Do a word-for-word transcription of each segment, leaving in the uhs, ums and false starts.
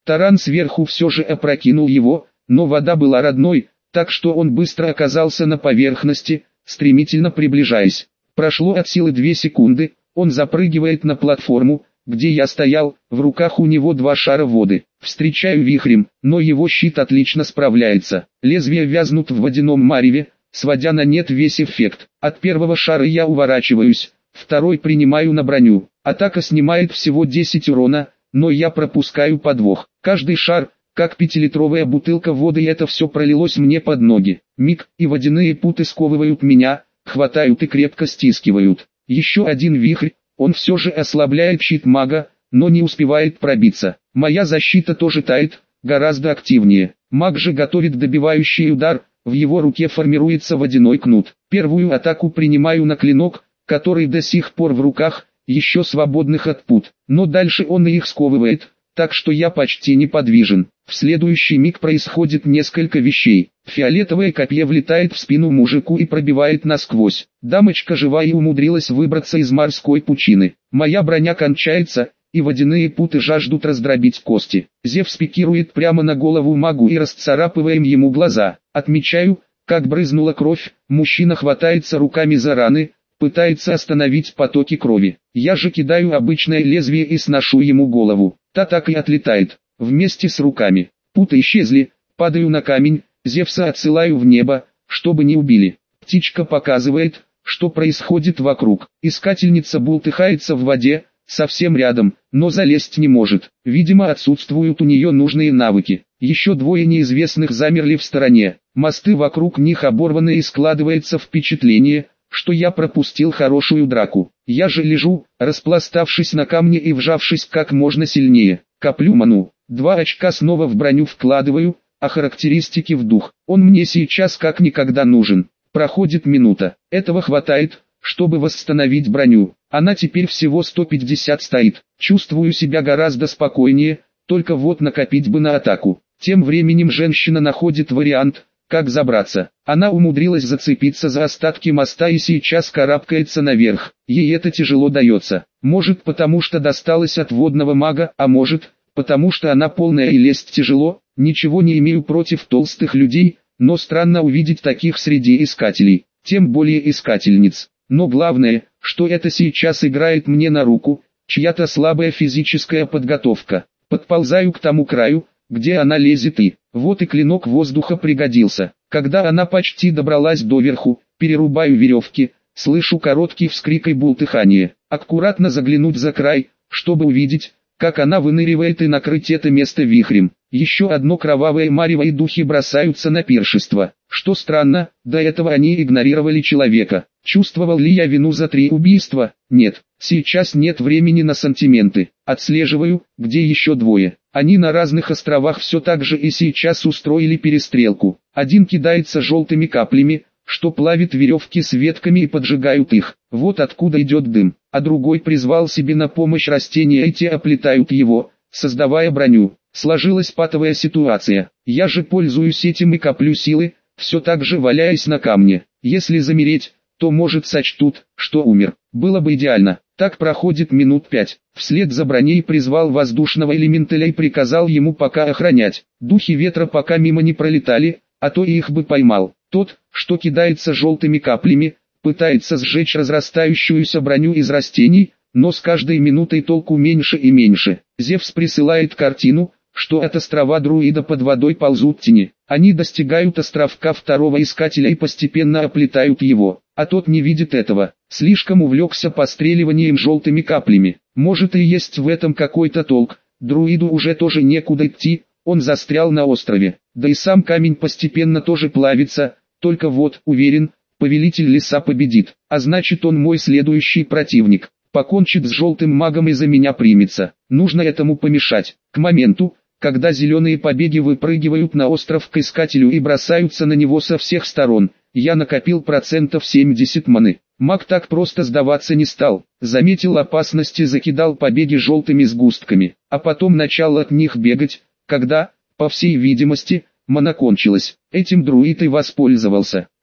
Таран сверху все же опрокинул его, но вода была родной, так что он быстро оказался на поверхности, стремительно приближаясь. Прошло от силы две секунды, он запрыгивает на платформу, где я стоял, в руках у него два шара воды. Встречаю вихрем, но его щит отлично справляется. Лезвия вязнут в водяном мареве, сводя на нет весь эффект. От первого шара я уворачиваюсь, второй принимаю на броню. Атака снимает всего десять урона, но я пропускаю подвох. Каждый шар, как пятилитровая бутылка воды, и это все пролилось мне под ноги. Миг, и водяные путы сковывают меня, хватают и крепко стискивают. Еще один вихрь, он все же ослабляет щит мага, но не успевает пробиться. Моя защита тоже тает, гораздо активнее. Маг же готовит добивающий удар, в его руке формируется водяной кнут. Первую атаку принимаю на клинок, который до сих пор в руках, еще свободных от пут, но дальше он и их сковывает, так что я почти неподвижен. В следующий миг происходит несколько вещей. Фиолетовое копье влетает в спину мужику и пробивает насквозь. Дамочка жива и умудрилась выбраться из морской пучины. Моя броня кончается, и водяные путы жаждут раздробить кости. Зевс пикирует прямо на голову магу и расцарапываем ему глаза. Отмечаю, как брызнула кровь, мужчина хватается руками за раны, пытается остановить потоки крови. Я же кидаю обычное лезвие и сношу ему голову. Та так и отлетает, вместе с руками. Путы исчезли, падаю на камень, Зевса отсылаю в небо, чтобы не убили. Птичка показывает, что происходит вокруг. Искательница бултыхается в воде, совсем рядом, но залезть не может. Видимо, отсутствуют у нее нужные навыки. Еще двое неизвестных замерли в стороне. Мосты вокруг них оборваны и складывается впечатление, что я пропустил хорошую драку. Я же лежу, распластавшись на камне и вжавшись как можно сильнее. Коплю ману. Два очка снова в броню вкладываю, а характеристики в дух. Он мне сейчас как никогда нужен. Проходит минута. Этого хватает, чтобы восстановить броню. Она теперь всего сто пятьдесят стоит. Чувствую себя гораздо спокойнее, только вот накопить бы на атаку. Тем временем женщина находит вариант, как забраться. Она умудрилась зацепиться за остатки моста и сейчас карабкается наверх. Ей это тяжело дается. Может, потому что досталось от водного мага, а может, потому что она полная и лезть тяжело. Ничего не имею против толстых людей, но странно увидеть таких среди искателей, тем более искательниц. Но главное, что это сейчас играет мне на руку, чья-то слабая физическая подготовка. Подползаю к тому краю, где она лезет, и вот и клинок воздуха пригодился. Когда она почти добралась до верху, перерубаю веревки, слышу короткий вскрик и бултыхание. Аккуратно заглянуть за край, чтобы увидеть, как она выныривает и накрыть это место вихрем. Еще одно кровавое марево и духи бросаются на пиршество. Что странно, до этого они игнорировали человека. Чувствовал ли я вину за три убийства? Нет, сейчас нет времени на сантименты. Отслеживаю, где еще двое. Они на разных островах все так же и сейчас устроили перестрелку. Один кидается желтыми каплями, что плавит веревки с ветками и поджигают их. Вот откуда идет дым. А другой призвал себе на помощь растения, и те оплетают его, создавая броню. Сложилась патовая ситуация. Я же пользуюсь этим и коплю силы, все так же валяясь на камне. Если замереть, то может сочтут, что умер. Было бы идеально. Так проходит минут пять. Вслед за броней призвал воздушного элементаля и приказал ему пока охранять. Духи ветра пока мимо не пролетали, а то и их бы поймал. Тот, что кидается желтыми каплями, пытается сжечь разрастающуюся броню из растений, но с каждой минутой толку меньше и меньше. Зевс присылает картину, что от острова Друида под водой ползут тени. Они достигают островка второго искателя и постепенно оплетают его, а тот не видит этого. Слишком увлекся постреливанием желтыми каплями. Может и есть в этом какой-то толк. Друиду уже тоже некуда идти, он застрял на острове. Да и сам камень постепенно тоже плавится, только вот, уверен, повелитель леса победит. А значит, он мой следующий противник. Покончит с желтым магом и за меня примется. Нужно этому помешать. К моменту, когда зеленые побеги выпрыгивают на остров к искателю и бросаются на него со всех сторон, я накопил процентов семьдесят маны. Маг так просто сдаваться не стал. Заметил опасность и закидал побеги желтыми сгустками, а потом начал от них бегать, когда, по всей видимости, мана кончилась. Этим друид и воспользовался.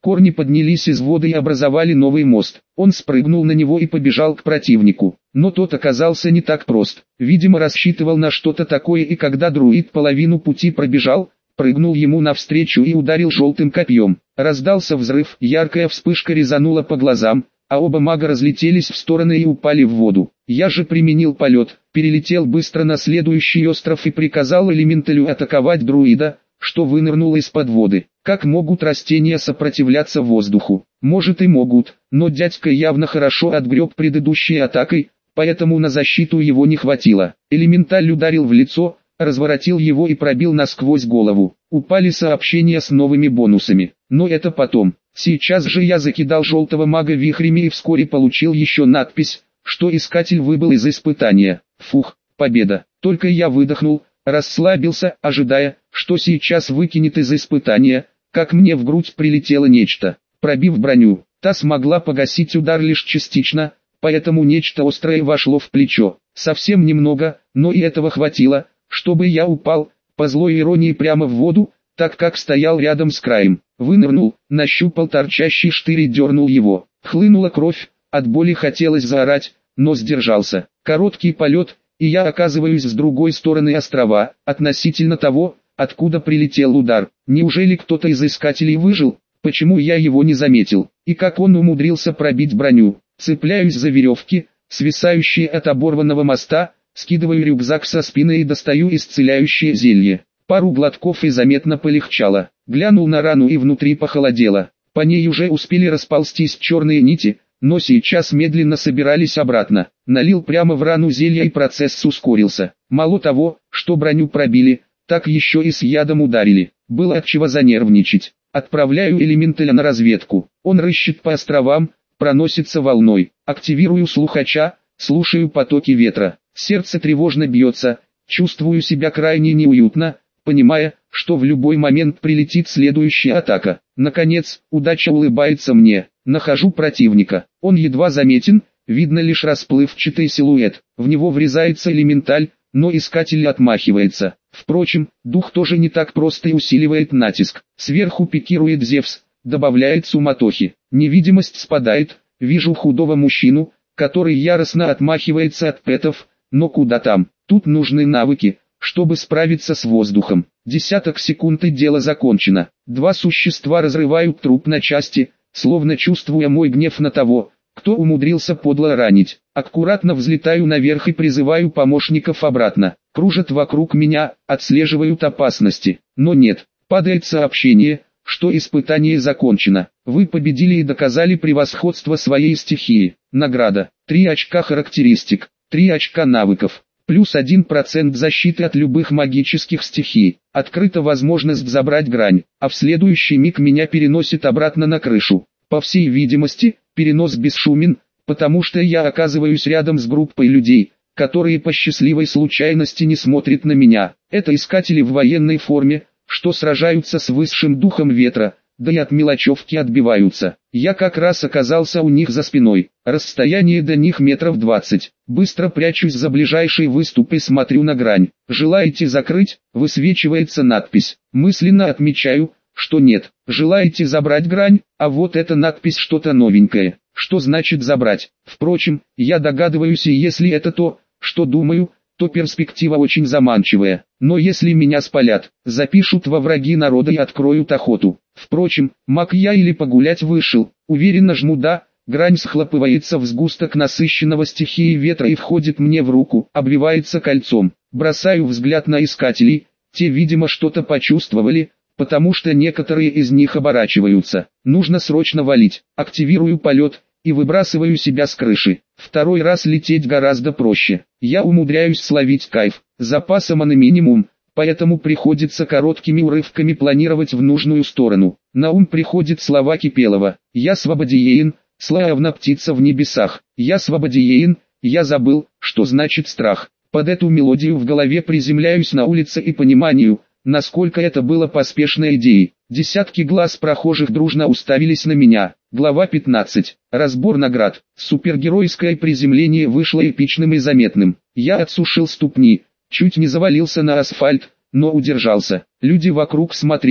Корни поднялись из воды и образовали новый мост. Он спрыгнул на него и побежал к противнику. Но тот оказался не так прост. Видимо, рассчитывал на что-то такое, и когда друид половину пути пробежал, прыгнул ему навстречу и ударил желтым копьем. Раздался взрыв, яркая вспышка резанула по глазам, а оба мага разлетелись в стороны и упали в воду. Я же применил полет, перелетел быстро на следующий остров и приказал элементалю атаковать друида, что вынырнул из-под воды. Как могут растения сопротивляться воздуху? Может и могут, но дядька явно хорошо отгреб предыдущей атакой, поэтому на защиту его не хватило. Элементаль ударил в лицо, разворотил его и пробил насквозь голову. Упали сообщения с новыми бонусами. Но это потом. Сейчас же я закидал желтого мага вихрями и вскоре получил еще надпись, что искатель выбыл из испытания. Фух, победа. Только я выдохнул, расслабился, ожидая, что сейчас выкинет из испытания, как мне в грудь прилетело нечто. Пробив броню, та смогла погасить удар лишь частично, поэтому нечто острое вошло в плечо. Совсем немного, но и этого хватило, чтобы я упал, по злой иронии, прямо в воду, так как стоял рядом с краем. Вынырнул, нащупал торчащий штырь и дернул его. Хлынула кровь, от боли хотелось заорать, но сдержался. Короткий полет, и я оказываюсь с другой стороны острова, относительно того, откуда прилетел удар. Неужели кто-то из искателей выжил? Почему я его не заметил? И как он умудрился пробить броню? Цепляюсь за веревки, свисающие от оборванного моста, скидываю рюкзак со спины и достаю исцеляющее зелье. Пару глотков и заметно полегчало. Глянул на рану и внутри похолодело. По ней уже успели расползтись черные нити, но сейчас медленно собирались обратно. Налил прямо в рану зелья и процесс ускорился. Мало того, что броню пробили, так еще и с ядом ударили. Было от чего занервничать. Отправляю элементаля на разведку. Он рыщет по островам, проносится волной. Активирую слухача, слушаю потоки ветра. Сердце тревожно бьется, чувствую себя крайне неуютно, понимая, что в любой момент прилетит следующая атака. Наконец, удача улыбается мне. Нахожу противника. Он едва заметен, видно лишь расплывчатый силуэт. В него врезается элементаль, но искатель отмахивается. Впрочем, дух тоже не так просто и усиливает натиск. Сверху пикирует Зевс, добавляет суматохи. Невидимость спадает, вижу худого мужчину, который яростно отмахивается от пэтов, но куда там, тут нужны навыки, чтобы справиться с воздухом. Десяток секунд и дело закончено. Два существа разрывают труп на части, словно чувствуя мой гнев на того, кто умудрился подло ранить. Аккуратно взлетаю наверх и призываю помощников обратно. Кружат вокруг меня, отслеживают опасности. Но нет, падает сообщение, что испытание закончено. Вы победили и доказали превосходство своей стихии. Награда. три очка характеристик, три очка навыков. Плюс один процент защиты от любых магических стихий. Открыта возможность забрать грань, а в следующий миг меня переносит обратно на крышу. По всей видимости, перенос бесшумен, потому что я оказываюсь рядом с группой людей, которые по счастливой случайности не смотрят на меня. Это искатели в военной форме, что сражаются с высшим духом ветра, да и от мелочевки отбиваются. Я как раз оказался у них за спиной. Расстояние до них метров двадцать. Быстро прячусь за ближайший выступ и смотрю на грань. «Желаете закрыть?» — высвечивается надпись. Мысленно отмечаю, что нет. «Желаете забрать грань?» А вот эта надпись что-то новенькое. Что значит забрать? Впрочем, я догадываюсь, и если это то, что думаю, то перспектива очень заманчивая. Но если меня спалят, запишут во враги народа и откроют охоту. Впрочем, маг я или погулять вышел, уверенно жму «да», грань схлопывается в сгусток насыщенного стихией ветра и входит мне в руку, обвивается кольцом. Бросаю взгляд на искателей, те видимо что-то почувствовали, потому что некоторые из них оборачиваются. Нужно срочно валить. Активирую полет и выбрасываю себя с крыши. Второй раз лететь гораздо проще. Я умудряюсь словить кайф. Запаса маны минимум, поэтому приходится короткими урывками планировать в нужную сторону. На ум приходят слова Кипелова. «Я свободиеен, славна птица в небесах. Я свободиеен, я забыл, что значит страх». Под эту мелодию в голове приземляюсь на улице и пониманию, насколько это было поспешной идеей. Десятки глаз прохожих дружно уставились на меня. Глава пятнадцать. Разбор наград. Супергеройское приземление вышло эпичным и заметным. Я отсушил ступни, чуть не завалился на асфальт, но удержался. Люди вокруг смотрели,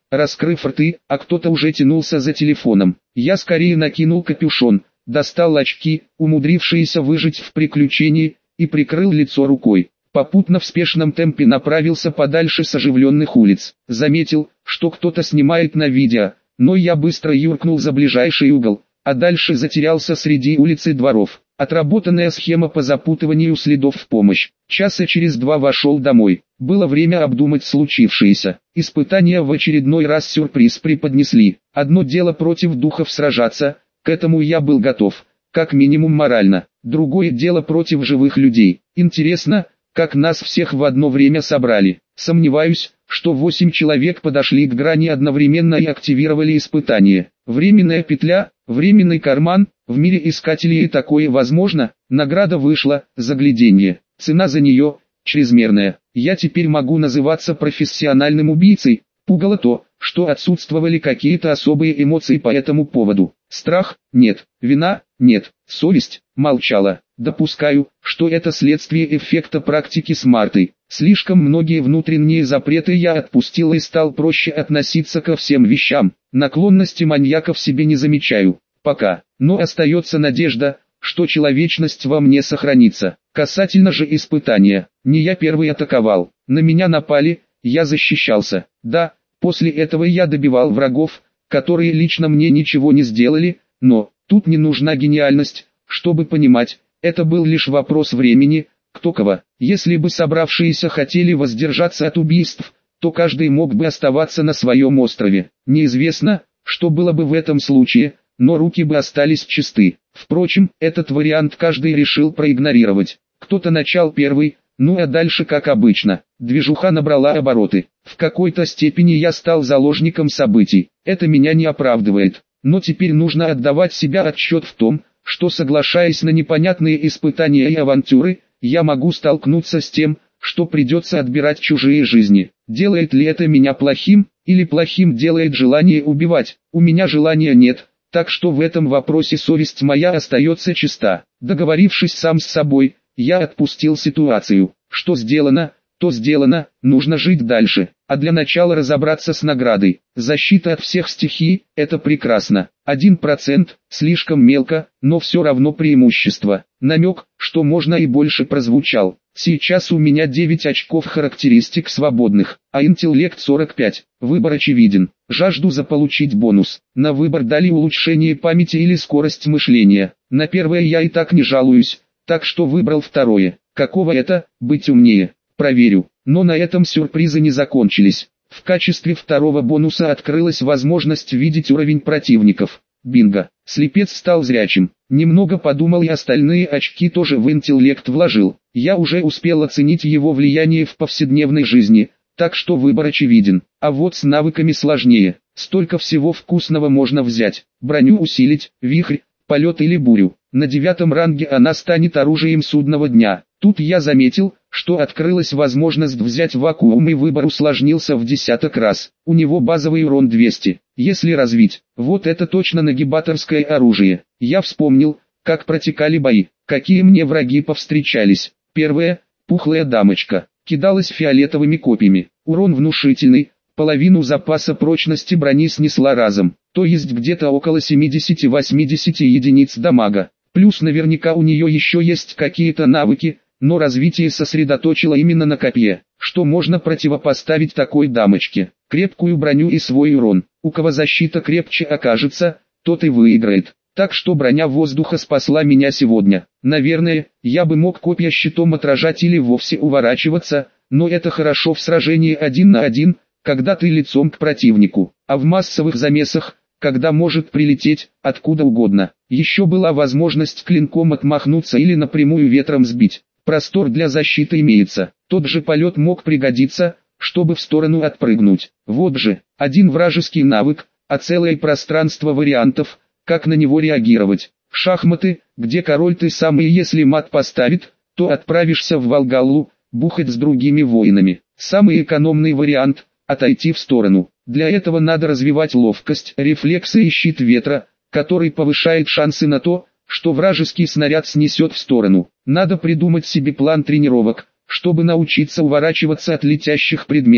раскрыв рты, а кто-то уже тянулся за телефоном. Я скорее накинул капюшон, достал очки, умудрившиеся выжить в приключении, и прикрыл лицо рукой. Попутно в спешном темпе направился подальше с оживленных улиц. Заметил, что кто-то снимает на видео, но я быстро юркнул за ближайший угол, а дальше затерялся среди улиц и дворов. Отработанная схема по запутыванию следов в помощь. Часа через два вошел домой. Было время обдумать случившееся. Испытания в очередной раз сюрприз преподнесли. Одно дело против духов сражаться, к этому я был готов, как минимум морально. Другое дело против живых людей. Интересно, как нас всех в одно время собрали. Сомневаюсь, что восемь человек подошли к грани одновременно и активировали испытание. Временная петля, временный карман, в мире искателей и такое возможно. Награда вышла, загляденье. Цена за нее, чрезмерная. Я теперь могу называться профессиональным убийцей. Пугало то, что отсутствовали какие-то особые эмоции по этому поводу. Страх? Нет. Вина? Нет. Совесть? Молчала. Допускаю, что это следствие эффекта практики с Мартой. Слишком многие внутренние запреты я отпустил и стал проще относиться ко всем вещам. Наклонности маньяка в себе не замечаю. Пока. Но остается надежда, что человечность во мне сохранится. Касательно же испытания. Не я первый атаковал. На меня напали, я защищался. Да, после этого я добивал врагов, которые лично мне ничего не сделали, но тут не нужна гениальность, чтобы понимать, это был лишь вопрос времени, кто кого. Если бы собравшиеся хотели воздержаться от убийств, то каждый мог бы оставаться на своем острове. Неизвестно, что было бы в этом случае, но руки бы остались чисты. Впрочем, этот вариант каждый решил проигнорировать. Кто-то начал первый, ну а дальше как обычно. Движуха набрала обороты. В какой-то степени я стал заложником событий. Это меня не оправдывает. Но теперь нужно отдавать себе отчет в том, что соглашаясь на непонятные испытания и авантюры, я могу столкнуться с тем, что придется отбирать чужие жизни. Делает ли это меня плохим, или плохим делает желание убивать? У меня желания нет, так что в этом вопросе совесть моя остается чиста. Договорившись сам с собой, я отпустил ситуацию. Что сделано, то сделано, нужно жить дальше. А для начала разобраться с наградой. Защита от всех стихий – это прекрасно. Один процент, слишком мелко, но все равно преимущество. Намек, что можно и больше, прозвучал. Сейчас у меня девять очков характеристик свободных, а интеллект сорок пять. Выбор очевиден. Жажду заполучить бонус. На выбор дали улучшение памяти или скорость мышления. На первое я и так не жалуюсь, так что выбрал второе. Каково это – быть умнее? Проверю. Но на этом сюрпризы не закончились. В качестве второго бонуса открылась возможность видеть уровень противников. Бинго. Слепец стал зрячим. Немного подумал и остальные очки тоже в интеллект вложил. Я уже успел оценить его влияние в повседневной жизни, так что выбор очевиден. А вот с навыками сложнее. Столько всего вкусного можно взять. Броню усилить, вихрь, полет или бурю. На девятом ранге она станет оружием судного дня. Тут я заметил, что открылась возможность взять вакуум, и выбор усложнился в десяток раз. У него базовый урон двести. Если развить, вот это точно нагибаторское оружие. Я вспомнил, как протекали бои, какие мне враги повстречались. Первая, пухлая дамочка, кидалась фиолетовыми копьями. Урон внушительный, половину запаса прочности брони снесла разом, то есть где-то около семидесяти-восьмидесяти единиц дамага. Плюс наверняка у нее еще есть какие-то навыки, но развитие сосредоточило именно на копье. Что можно противопоставить такой дамочке? Крепкую броню и свой урон. У кого защита крепче окажется, тот и выиграет. Так что броня воздуха спасла меня сегодня. Наверное, я бы мог копья щитом отражать или вовсе уворачиваться, но это хорошо в сражении один на один, когда ты лицом к противнику, а в массовых замесах, когда может прилететь откуда угодно. Еще была возможность клинком отмахнуться или напрямую ветром сбить. Простор для защиты имеется. Тот же полет мог пригодиться, чтобы в сторону отпрыгнуть. Вот же, один вражеский навык, а целое пространство вариантов, как на него реагировать. Шахматы, где король ты сам, и если мат поставит, то отправишься в Волгаллу, бухать с другими воинами. Самый экономный вариант – отойти в сторону. Для этого надо развивать ловкость, рефлексы и щит ветра, который повышает шансы на то, что вражеский снаряд снесет в сторону. Надо придумать себе план тренировок, чтобы научиться уворачиваться от летящих предметов.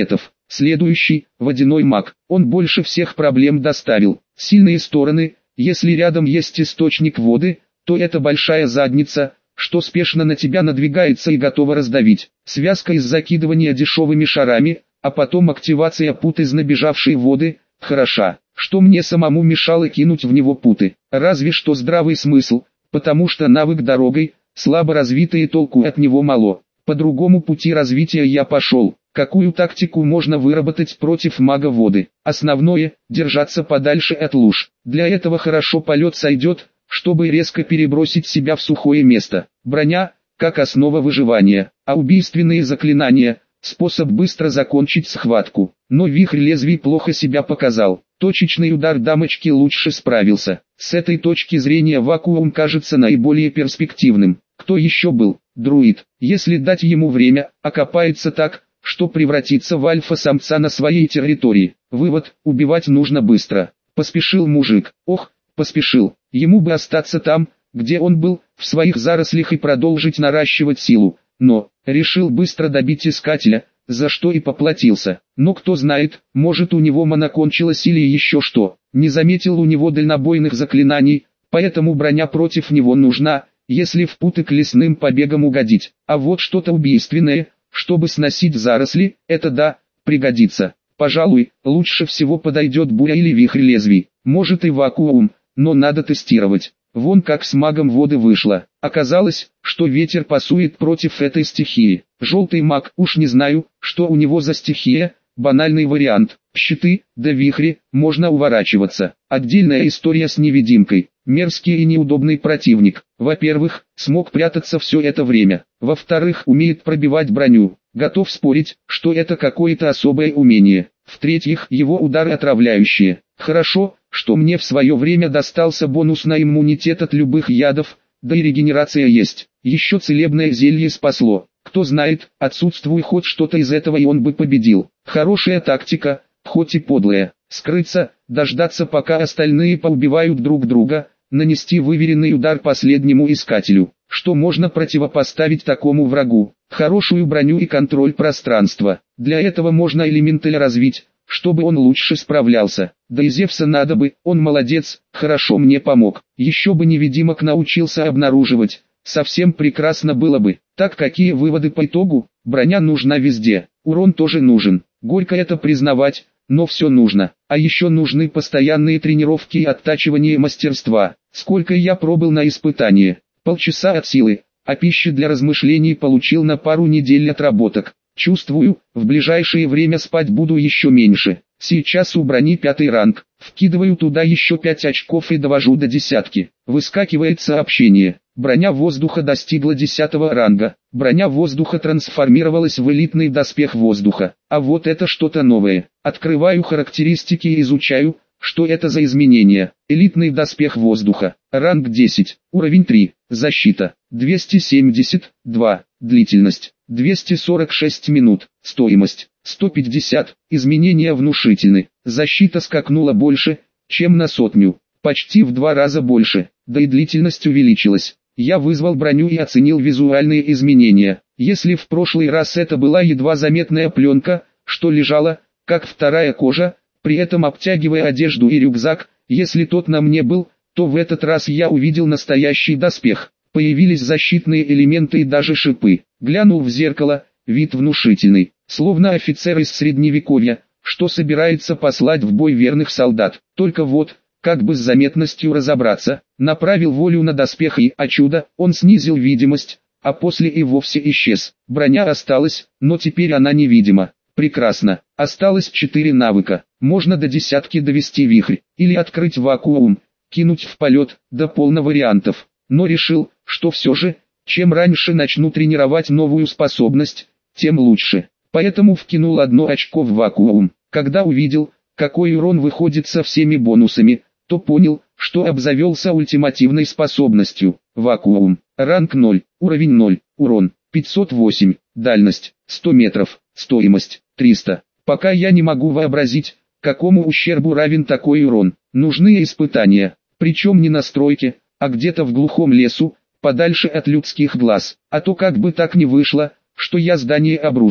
Следующий, водяной маг. Он больше всех проблем доставил. Сильные стороны: если рядом есть источник воды, то это большая задница, что спешно на тебя надвигается и готова раздавить. Связка из закидывания дешевыми шарами, а потом активация пут из набежавшей воды, хороша. Что мне самому мешало кинуть в него путы? Разве что здравый смысл, потому что навык дорогой, слабо развитый и толку от него мало. По другому пути развития я пошел. Какую тактику можно выработать против мага воды? Основное – держаться подальше от луж. Для этого хорошо полет сойдет, чтобы резко перебросить себя в сухое место. Броня – как основа выживания, а убийственные заклинания – способ быстро закончить схватку. Но вихрь лезвий плохо себя показал. Точечный удар дамочки лучше справился. С этой точки зрения вакуум кажется наиболее перспективным. Кто еще был? Друид. Если дать ему время, окопается так, что превратится в альфа-самца на своей территории. Вывод: убивать нужно быстро. Поспешил мужик. Ох, поспешил. Ему бы остаться там, где он был, в своих зарослях и продолжить наращивать силу. Но, решил быстро добить искателя, за что и поплатился. Но кто знает, может у него мана кончилась или еще что. Не заметил у него дальнобойных заклинаний, поэтому броня против него нужна, если в путы к лесным побегам угодить. А вот что-то убийственное, чтобы сносить заросли, это да, пригодится. Пожалуй, лучше всего подойдет буря или вихрь лезвий. Может и вакуум, но надо тестировать. Вон как с магом воды вышло. Оказалось, что ветер пасует против этой стихии. Желтый маг, уж не знаю, что у него за стихия, банальный вариант. Щиты, да вихри, можно уворачиваться. Отдельная история с невидимкой. Мерзкий и неудобный противник. Во-первых, смог прятаться все это время. Во-вторых, умеет пробивать броню. Готов спорить, что это какое-то особое умение. В-третьих, его удары отравляющие. Хорошо, что мне в свое время достался бонус на иммунитет от любых ядов, да и регенерация есть. Еще целебное зелье спасло. Кто знает, отсутствует хоть что-то из этого, и он бы победил. Хорошая тактика, хоть и подлая. Скрыться, дождаться пока остальные поубивают друг друга, нанести выверенный удар последнему искателю. Что можно противопоставить такому врагу? Хорошую броню и контроль пространства. Для этого можно элементаль развить, чтобы он лучше справлялся. Да и Зевса надо бы, он молодец, хорошо мне помог. Еще бы невидимок научился обнаруживать, совсем прекрасно было бы. Так, какие выводы по итогу? Броня нужна везде, урон тоже нужен. Горько это признавать, но все нужно. А еще нужны постоянные тренировки и оттачивание мастерства. Сколько я пробыл на испытание? Полчаса от силы, а пищи для размышлений получил на пару недель отработок. Чувствую, в ближайшее время спать буду еще меньше. Сейчас у брони пятый ранг, вкидываю туда еще пять очков и довожу до десятки. Выскакивает сообщение. Броня воздуха достигла десятого ранга. Броня воздуха трансформировалась в элитный доспех воздуха. А вот это что-то новое. Открываю характеристики и изучаю, что это за изменения. Элитный доспех воздуха. Ранг десять. Уровень три. Защита. двести семьдесят два. Длительность. двести сорок шесть минут. Стоимость. сто пятьдесят. Изменения внушительны. Защита скакнула больше, чем на сотню. Почти в два раза больше. Да и длительность увеличилась. Я вызвал броню и оценил визуальные изменения. Если в прошлый раз это была едва заметная пленка, что лежала, как вторая кожа, при этом обтягивая одежду и рюкзак, если тот на мне был, то в этот раз я увидел настоящий доспех. Появились защитные элементы и даже шипы. Глянул в зеркало, вид внушительный, словно офицер из средневековья, что собирается послать в бой верных солдат. Только вот, как бы с заметностью разобраться, направил волю на доспех и, о чудо, он снизил видимость, а после и вовсе исчез. Броня осталась, но теперь она невидима. Прекрасно. Осталось четыре навыка. Можно до десятки довести вихрь, или открыть вакуум, кинуть в полет, до полно вариантов. Но решил, что все же, чем раньше начну тренировать новую способность, тем лучше. Поэтому вкинул одно очко в вакуум. Когда увидел, какой урон выходит со всеми бонусами, то понял, что обзавелся ультимативной способностью. Вакуум. Ранг ноль, уровень ноль, урон пятьсот восемь, дальность сто метров, стоимость триста. Пока я не могу вообразить, какому ущербу равен такой урон. Нужны испытания, причем не на стройке, а где-то в глухом лесу, подальше от людских глаз. А то как бы так не вышло, что я здание обрушу.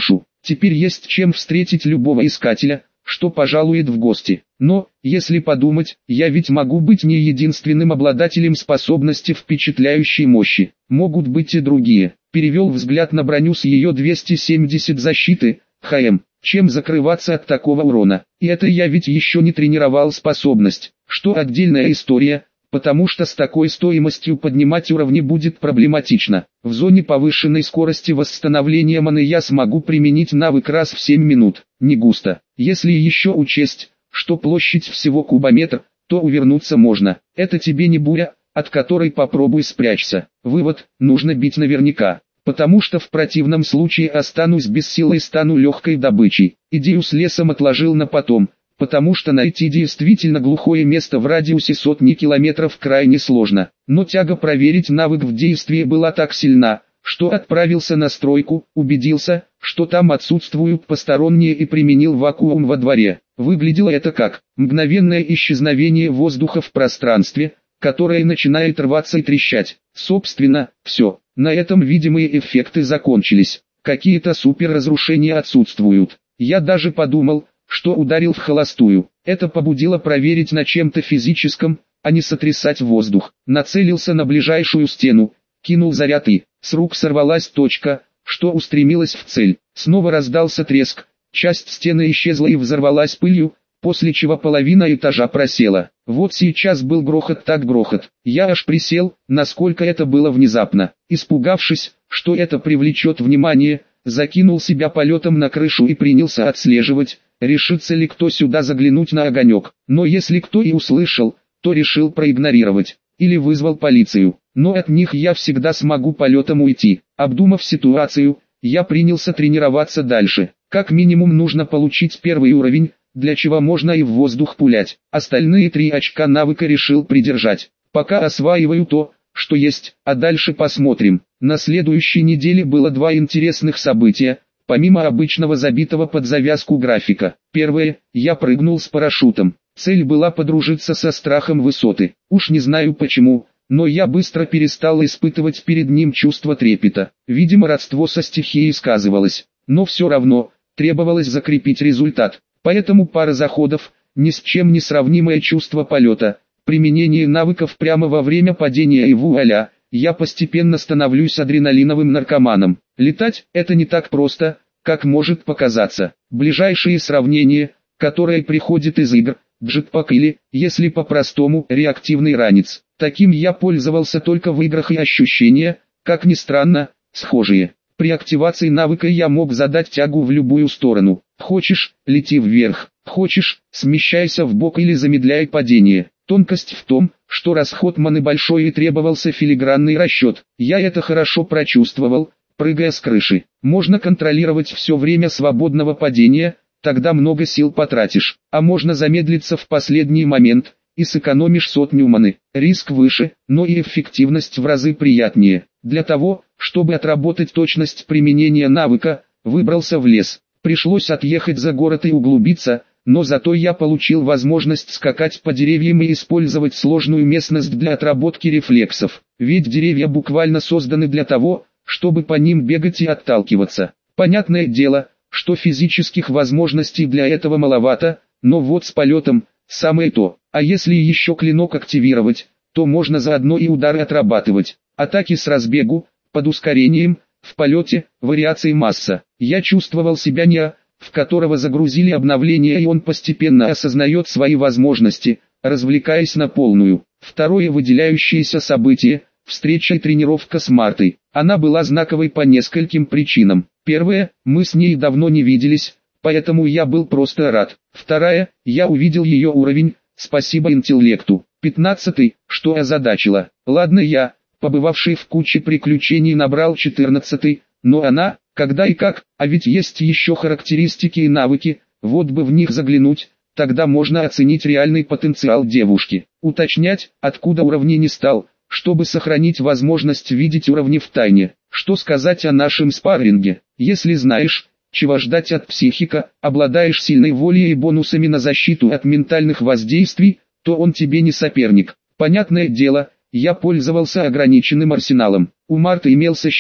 Теперь есть чем встретить любого искателя, что пожалует в гости. Но, если подумать, я ведь могу быть не единственным обладателем способности впечатляющей мощи. Могут быть и другие. Перевел взгляд на броню с ее двести семьдесят защиты, ХМ. Чем закрываться от такого урона? И это я ведь еще не тренировал способность, что отдельная история, потому что с такой стоимостью поднимать уровни будет проблематично. В зоне повышенной скорости восстановления маны я смогу применить навык раз в семь минут, не густо. Если еще учесть, что площадь всего кубометр, то увернуться можно. Это тебе не буря, от которой попробуй спрячься. Вывод: нужно бить наверняка, потому что в противном случае останусь без силы и стану легкой добычей. Идею с лесом отложил на потом, потому что найти действительно глухое место в радиусе сотни километров крайне сложно. Но тяга проверить навык в действии была так сильна, что отправился на стройку, убедился, что там отсутствуют посторонние, и применил вакуум во дворе. Выглядело это как мгновенное исчезновение воздуха в пространстве, которое начинает рваться и трещать. Собственно, все. На этом видимые эффекты закончились. Какие-то суперразрушения отсутствуют. Я даже подумал, что ударил в холостую. Это побудило проверить на чем-то физическом, а не сотрясать воздух. Нацелился на ближайшую стену, кинул заряд и с рук сорвалась точка, что устремилась в цель. Снова раздался треск, часть стены исчезла и взорвалась пылью, после чего половина этажа просела. Вот сейчас был грохот так грохот. Я аж присел, насколько это было внезапно. Испугавшись, что это привлечет внимание, закинул себя полетом на крышу и принялся отслеживать, решится ли кто сюда заглянуть на огонек. Но если кто и услышал, то решил проигнорировать. Или вызвал полицию. Но от них я всегда смогу полетом уйти. Обдумав ситуацию, я принялся тренироваться дальше. Как минимум нужно получить первый уровень, для чего можно и в воздух пулять. Остальные три очка навыка решил придержать. Пока осваиваю то, что есть, а дальше посмотрим. На следующей неделе было два интересных события, помимо обычного забитого под завязку графика. Первое, я прыгнул с парашютом. Цель была подружиться со страхом высоты. Уж не знаю почему, но я быстро перестал испытывать перед ним чувство трепета. Видимо, родство со стихией сказывалось. Но все равно, требовалось закрепить результат. Поэтому пара заходов, ни с чем не сравнимое чувство полета, применение навыков прямо во время падения и вуаля, я постепенно становлюсь адреналиновым наркоманом. Летать – это не так просто, как может показаться. Ближайшие сравнения, которые приходят из игр, джетпак или, если по-простому, реактивный ранец. Таким я пользовался только в играх, и ощущения, как ни странно, схожие. При активации навыка я мог задать тягу в любую сторону. Хочешь – лети вверх, хочешь – смещайся вбок или замедляй падение. Тонкость в том, что расход маны большой и требовался филигранный расчет. Я это хорошо прочувствовал, прыгая с крыши. Можно контролировать все время свободного падения, тогда много сил потратишь. А можно замедлиться в последний момент, и сэкономишь сотню маны. Риск выше, но и эффективность в разы приятнее. Для того, чтобы отработать точность применения навыка, выбрался в лес. Пришлось отъехать за город и углубиться, но зато я получил возможность скакать по деревьям и использовать сложную местность для отработки рефлексов. Ведь деревья буквально созданы для того, чтобы по ним бегать и отталкиваться. Понятное дело, что физических возможностей для этого маловато, но вот с полетом самое то. А если еще клинок активировать, то можно заодно и удары отрабатывать. Атаки с разбегу, под ускорением, в полете, вариаций масса. Я чувствовал себя Нео, в которого загрузили обновление, и он постепенно осознает свои возможности, развлекаясь на полную. Второе выделяющееся событие – встреча и тренировка с Мартой. Она была знаковой по нескольким причинам. Первое, мы с ней давно не виделись, поэтому я был просто рад. Вторая, я увидел ее уровень, спасибо интеллекту. Пятнадцатый, что озадачило. Ладно, я, побывавший в куче приключений, набрал четырнадцатый, но она, когда и как, а ведь есть еще характеристики и навыки, вот бы в них заглянуть, тогда можно оценить реальный потенциал девушки. Уточнять, откуда уровни, не стал, чтобы сохранить возможность видеть уровни в тайне. Что сказать о нашем спарринге? Если знаешь, чего ждать от психика, обладаешь сильной волей и бонусами на защиту от ментальных воздействий, то он тебе не соперник. Понятное дело, я пользовался ограниченным арсеналом. У Марты имелся щит,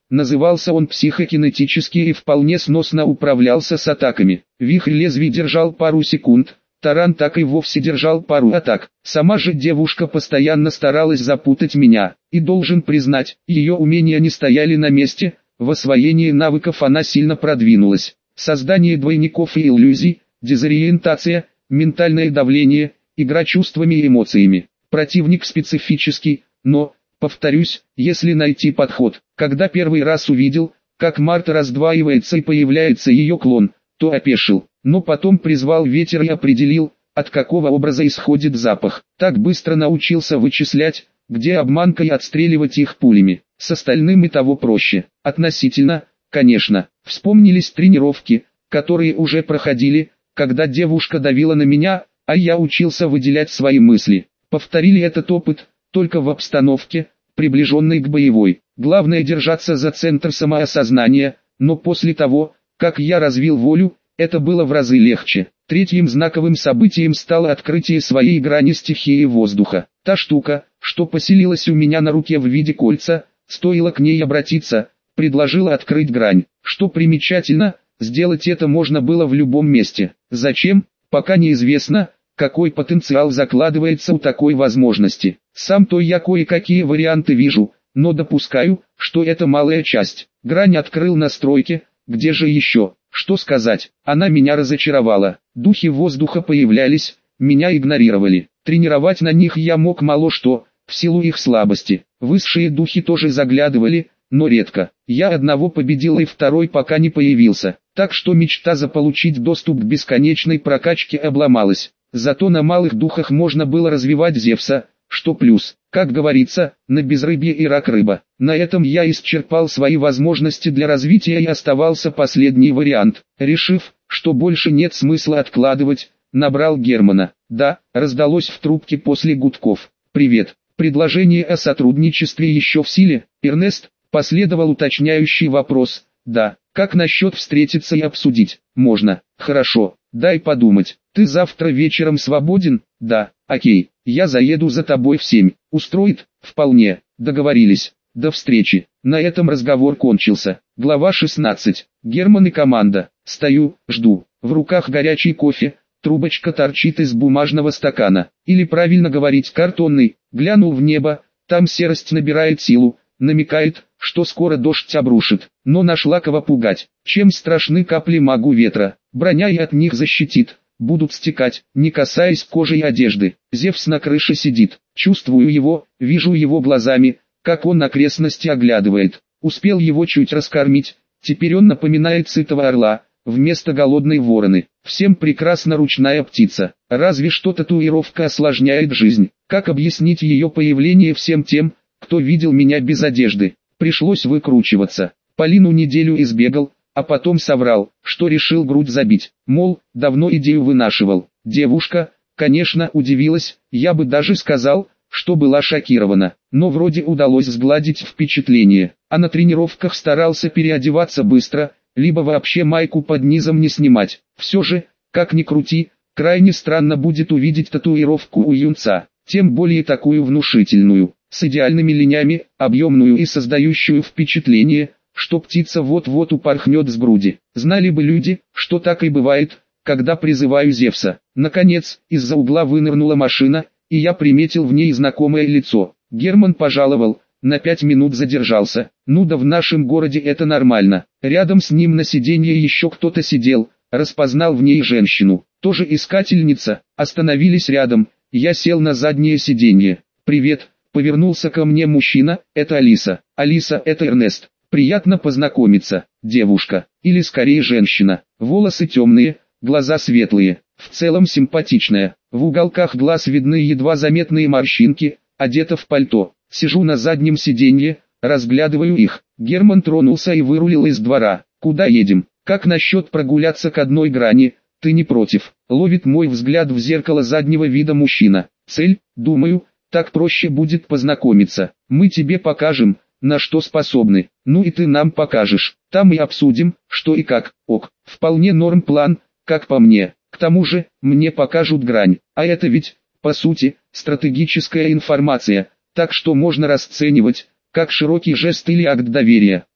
Назывался он психокинетический и вполне сносно управлялся с атаками. Вихрь лезвий держал пару секунд, таран так и вовсе держал пару атак. Сама же девушка постоянно старалась запутать меня, и должен признать, ее умения не стояли на месте, в освоении навыков она сильно продвинулась. Создание двойников и иллюзий, дезориентация, ментальное давление, игра чувствами и эмоциями. Противник специфический, но, повторюсь, если найти подход. Когда первый раз увидел, как Марта раздваивается и появляется ее клон, то опешил, но потом призвал ветер и определил, от какого образа исходит запах. Так быстро научился вычислять, где обманка, и отстреливать их пулями. С остальным и того проще. Относительно, конечно. Вспомнились тренировки, которые уже проходили, когда девушка давила на меня, а я учился выделять свои мысли. Повторили этот опыт, только в обстановке, приближенной к боевой. Главное держаться за центр самоосознания, но после того, как я развил волю, это было в разы легче. Третьим знаковым событием стало открытие своей грани стихии воздуха. Та штука, что поселилась у меня на руке в виде кольца, стоило к ней обратиться, предложила открыть грань. Что примечательно, сделать это можно было в любом месте. Зачем, пока неизвестно, какой потенциал закладывается у такой возможности. Сам-то я кое-какие варианты вижу, но допускаю, что это малая часть. Грань открыл на стройке, где же еще? Что сказать, она меня разочаровала. Духи воздуха появлялись, меня игнорировали. Тренировать на них я мог мало что, в силу их слабости. Высшие духи тоже заглядывали, но редко. Я одного победил и второй пока не появился. Так что мечта заполучить доступ к бесконечной прокачке обломалась. Зато на малых духах можно было развивать Зевса, что плюс. Как говорится, на безрыбье и рак рыба. На этом я исчерпал свои возможности для развития, и оставался последний вариант. Решив, что больше нет смысла откладывать, набрал Германа. Да, раздалось в трубке после гудков. Привет. Предложение о сотрудничестве еще в силе? Эрнест, последовал уточняющий вопрос. Да. Как насчет встретиться и обсудить? Можно. Хорошо. Дай подумать. Ты завтра вечером свободен? Да. Окей. Я заеду за тобой в семь. Устроит? Вполне. Договорились. До встречи. На этом разговор кончился. Глава шестнадцать. Герман и команда. Стою, жду. В руках горячий кофе. Трубочка торчит из бумажного стакана. Или правильно говорить картонный. Глянул в небо. Там серость набирает силу. Намекает, что скоро дождь обрушит. Но нашла кого пугать. Чем страшны капли магу ветра. Броня и от них защитит. Будут стекать, не касаясь кожи и одежды. Зевс на крыше сидит. Чувствую его, вижу его глазами, как он окрестности оглядывает. Успел его чуть раскормить. Теперь он напоминает сытого орла, вместо голодной вороны. Всем прекрасна ручная птица. Разве что татуировка осложняет жизнь. Как объяснить ее появление всем тем, кто видел меня без одежды? Пришлось выкручиваться. Полину неделю избегал, а потом соврал, что решил грудь забить. Мол, давно идею вынашивал. Девушка, конечно, удивилась, я бы даже сказал, что была шокирована. Но вроде удалось сгладить впечатление. А на тренировках старался переодеваться быстро, либо вообще майку под низом не снимать. Все же, как ни крути, крайне странно будет увидеть татуировку у юнца. Тем более такую внушительную, с идеальными линями, объемную и создающую впечатление, что птица вот-вот упорхнет с груди. Знали бы люди, что так и бывает, когда призываю Зевса. Наконец, из-за угла вынырнула машина, и я приметил в ней знакомое лицо. Герман пожаловал, на пять минут задержался. Ну да в нашем городе это нормально. Рядом с ним на сиденье еще кто-то сидел, распознал в ней женщину. Тоже искательница. Остановились рядом, я сел на заднее сиденье. «Привет», повернулся ко мне мужчина, это Алиса. Алиса, это Эрнест. Приятно познакомиться, девушка, или скорее женщина. Волосы темные, глаза светлые, в целом симпатичная. В уголках глаз видны едва заметные морщинки, одета в пальто. Сижу на заднем сиденье, разглядываю их. Герман тронулся и вырулил из двора. Куда едем? Как насчет прогуляться к одной грани? Ты не против? Ловит мой взгляд в зеркало заднего вида мужчина. Цель, думаю, так проще будет познакомиться. Мы тебе покажем, на что способны. Ну и ты нам покажешь. Там и обсудим, что и как. Ок, вполне норм план, как по мне. К тому же, мне покажут грань. А это ведь, по сути, стратегическая информация. Так что можно расценивать, как широкий жест или акт доверия.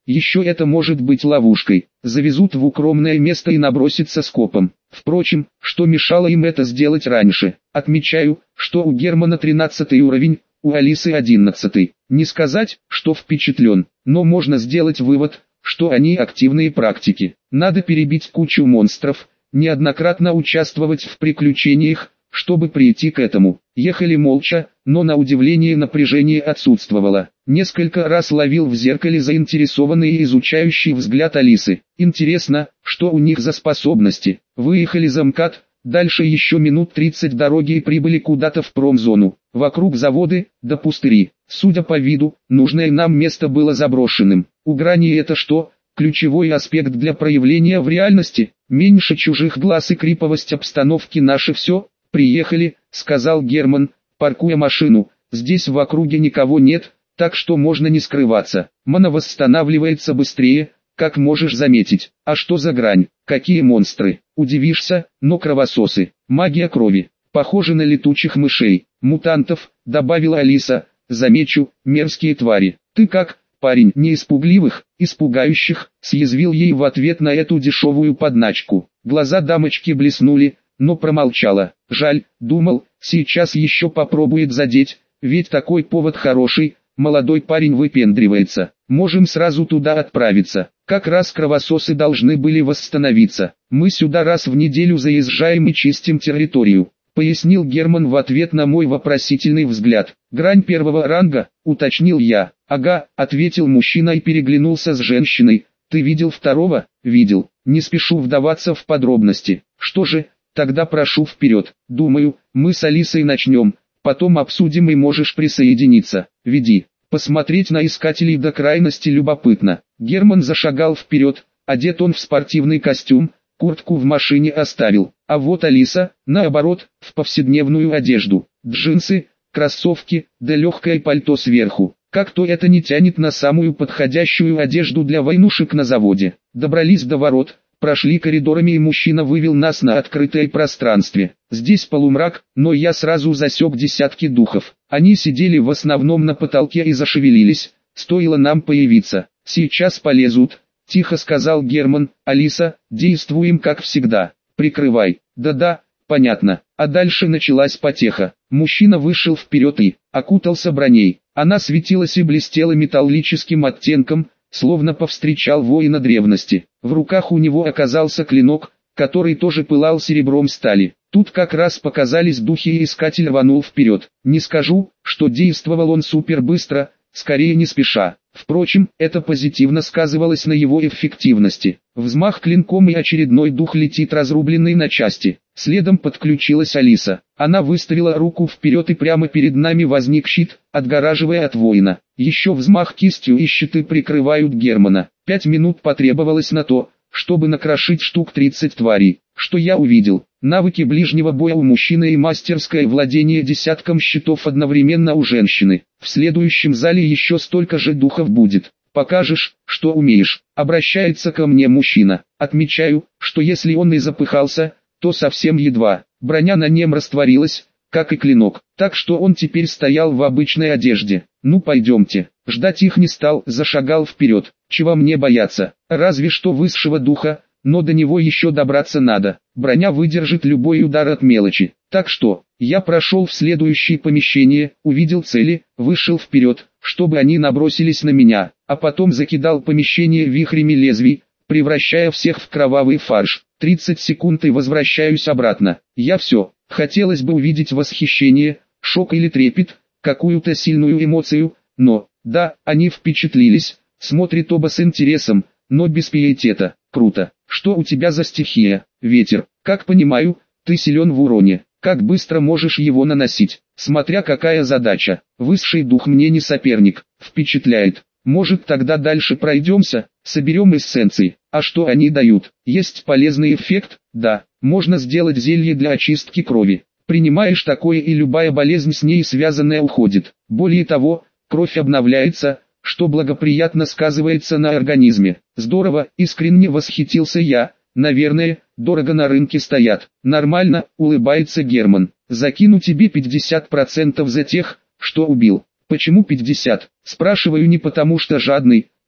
Еще это может быть ловушкой. Завезут в укромное место и набросятся скопом. Впрочем, что мешало им это сделать раньше? Отмечаю, что у Германа тринадцатый уровень, у Алисы одиннадцатый. Не сказать, что впечатлен, но можно сделать вывод, что они активные практики. Надо перебить кучу монстров, неоднократно участвовать в приключениях, чтобы прийти к этому. Ехали молча, но на удивление напряжение отсутствовало. Несколько раз ловил в зеркале заинтересованный и изучающий взгляд Алисы. Интересно, что у них за способности. Выехали за МКАД, дальше еще минут тридцать дороги и прибыли куда-то в промзону. Вокруг заводы, да пустыри. Судя по виду, нужное нам место было заброшенным. У грани это что? Ключевой аспект для проявления в реальности. Меньше чужих глаз и криповость обстановки наше все. «Приехали», — сказал Герман, паркуя машину. «Здесь в округе никого нет, так что можно не скрываться. Мана восстанавливается быстрее, как можешь заметить. А что за грань? Какие монстры? Удивишься, но кровососы. Магия крови. Похожи на летучих мышей. Мутантов», — добавила Алиса. «Замечу, мерзкие твари. Ты как, парень, не испугливых, испугающих?» — съязвил ей в ответ на эту дешевую подначку. Глаза дамочки блеснули, но промолчала. Жаль, думал, сейчас еще попробует задеть, ведь такой повод хороший, молодой парень выпендривается. Можем сразу туда отправиться. Как раз кровососы должны были восстановиться. Мы сюда раз в неделю заезжаем и чистим территорию, пояснил Герман в ответ на мой вопросительный взгляд. Грань первого ранга, уточнил я. Ага, ответил мужчина и переглянулся с женщиной. Ты видел второго? Видел. Не спешу вдаваться в подробности. Что же? Тогда прошу вперед. Думаю, мы с Алисой начнем, потом обсудим и можешь присоединиться. Веди. Посмотреть на искателей до крайности любопытно. Герман зашагал вперед, одет он в спортивный костюм, куртку в машине оставил. А вот Алиса, наоборот, в повседневную одежду. Джинсы, кроссовки, да легкое пальто сверху. Как-то это не тянет на самую подходящую одежду для войнушек на заводе. Добрались до ворот. Прошли коридорами и мужчина вывел нас на открытое пространство. Здесь полумрак, но я сразу засек десятки духов. Они сидели в основном на потолке и зашевелились, стоило нам появиться. «Сейчас полезут», — тихо сказал Герман. «Алиса, действуем как всегда. Прикрывай». «Да-да, понятно». А дальше началась потеха. Мужчина вышел вперед и окутался броней. Она светилась и блестела металлическим оттенком, словно повстречал воина древности. В руках у него оказался клинок, который тоже пылал серебром стали. Тут как раз показались духи и искатель рванул вперед. Не скажу, что действовал он супер быстро, скорее не спеша. Впрочем, это позитивно сказывалось на его эффективности. Взмах клинком и очередной дух летит разрубленный на части. Следом подключилась Алиса. Она выставила руку вперед и прямо перед нами возник щит, отгораживая от воина. Еще взмах кистью и щиты прикрывают Германа. Пять минут потребовалось на то, чтобы накрошить штук тридцать тварей. Что я увидел? Навыки ближнего боя у мужчины и мастерское владение десятком щитов одновременно у женщины. В следующем зале еще столько же духов будет. Покажешь, что умеешь. Обращается ко мне мужчина. Отмечаю, что если он и запыхался, то совсем едва. Броня на нем растворилась, как и клинок. Так что он теперь стоял в обычной одежде. Ну пойдемте. Ждать их не стал, зашагал вперед. Чего мне бояться? Разве что высшего духа, но до него еще добраться надо. Броня выдержит любой удар от мелочи. Так что, я прошел в следующее помещение, увидел цели, вышел вперед, чтобы они набросились на меня, а потом закидал помещение вихрями лезвий, превращая всех в кровавый фарш. тридцать секунд и возвращаюсь обратно. Я все. Хотелось бы увидеть восхищение, шок или трепет, какую-то сильную эмоцию, но, да, они впечатлились, смотрят оба с интересом, но без пиетета. Круто. Что у тебя за стихия? Ветер. Как понимаю, ты силен в уроне. Как быстро можешь его наносить? Смотря какая задача. Высший дух мне не соперник. Впечатляет. Может тогда дальше пройдемся, соберем эссенции. А что они дают? Есть полезный эффект? Да. Можно сделать зелье для очистки крови. Принимаешь такое и любая болезнь с ней связанная уходит. Более того, кровь обновляется, что благоприятно сказывается на организме. Здорово, искренне восхитился я. Наверное, дорого на рынке стоят. Нормально, улыбается Герман. Закину тебе пятьдесят процентов за тех, что убил. Почему пятьдесят? Спрашиваю не потому что жадный,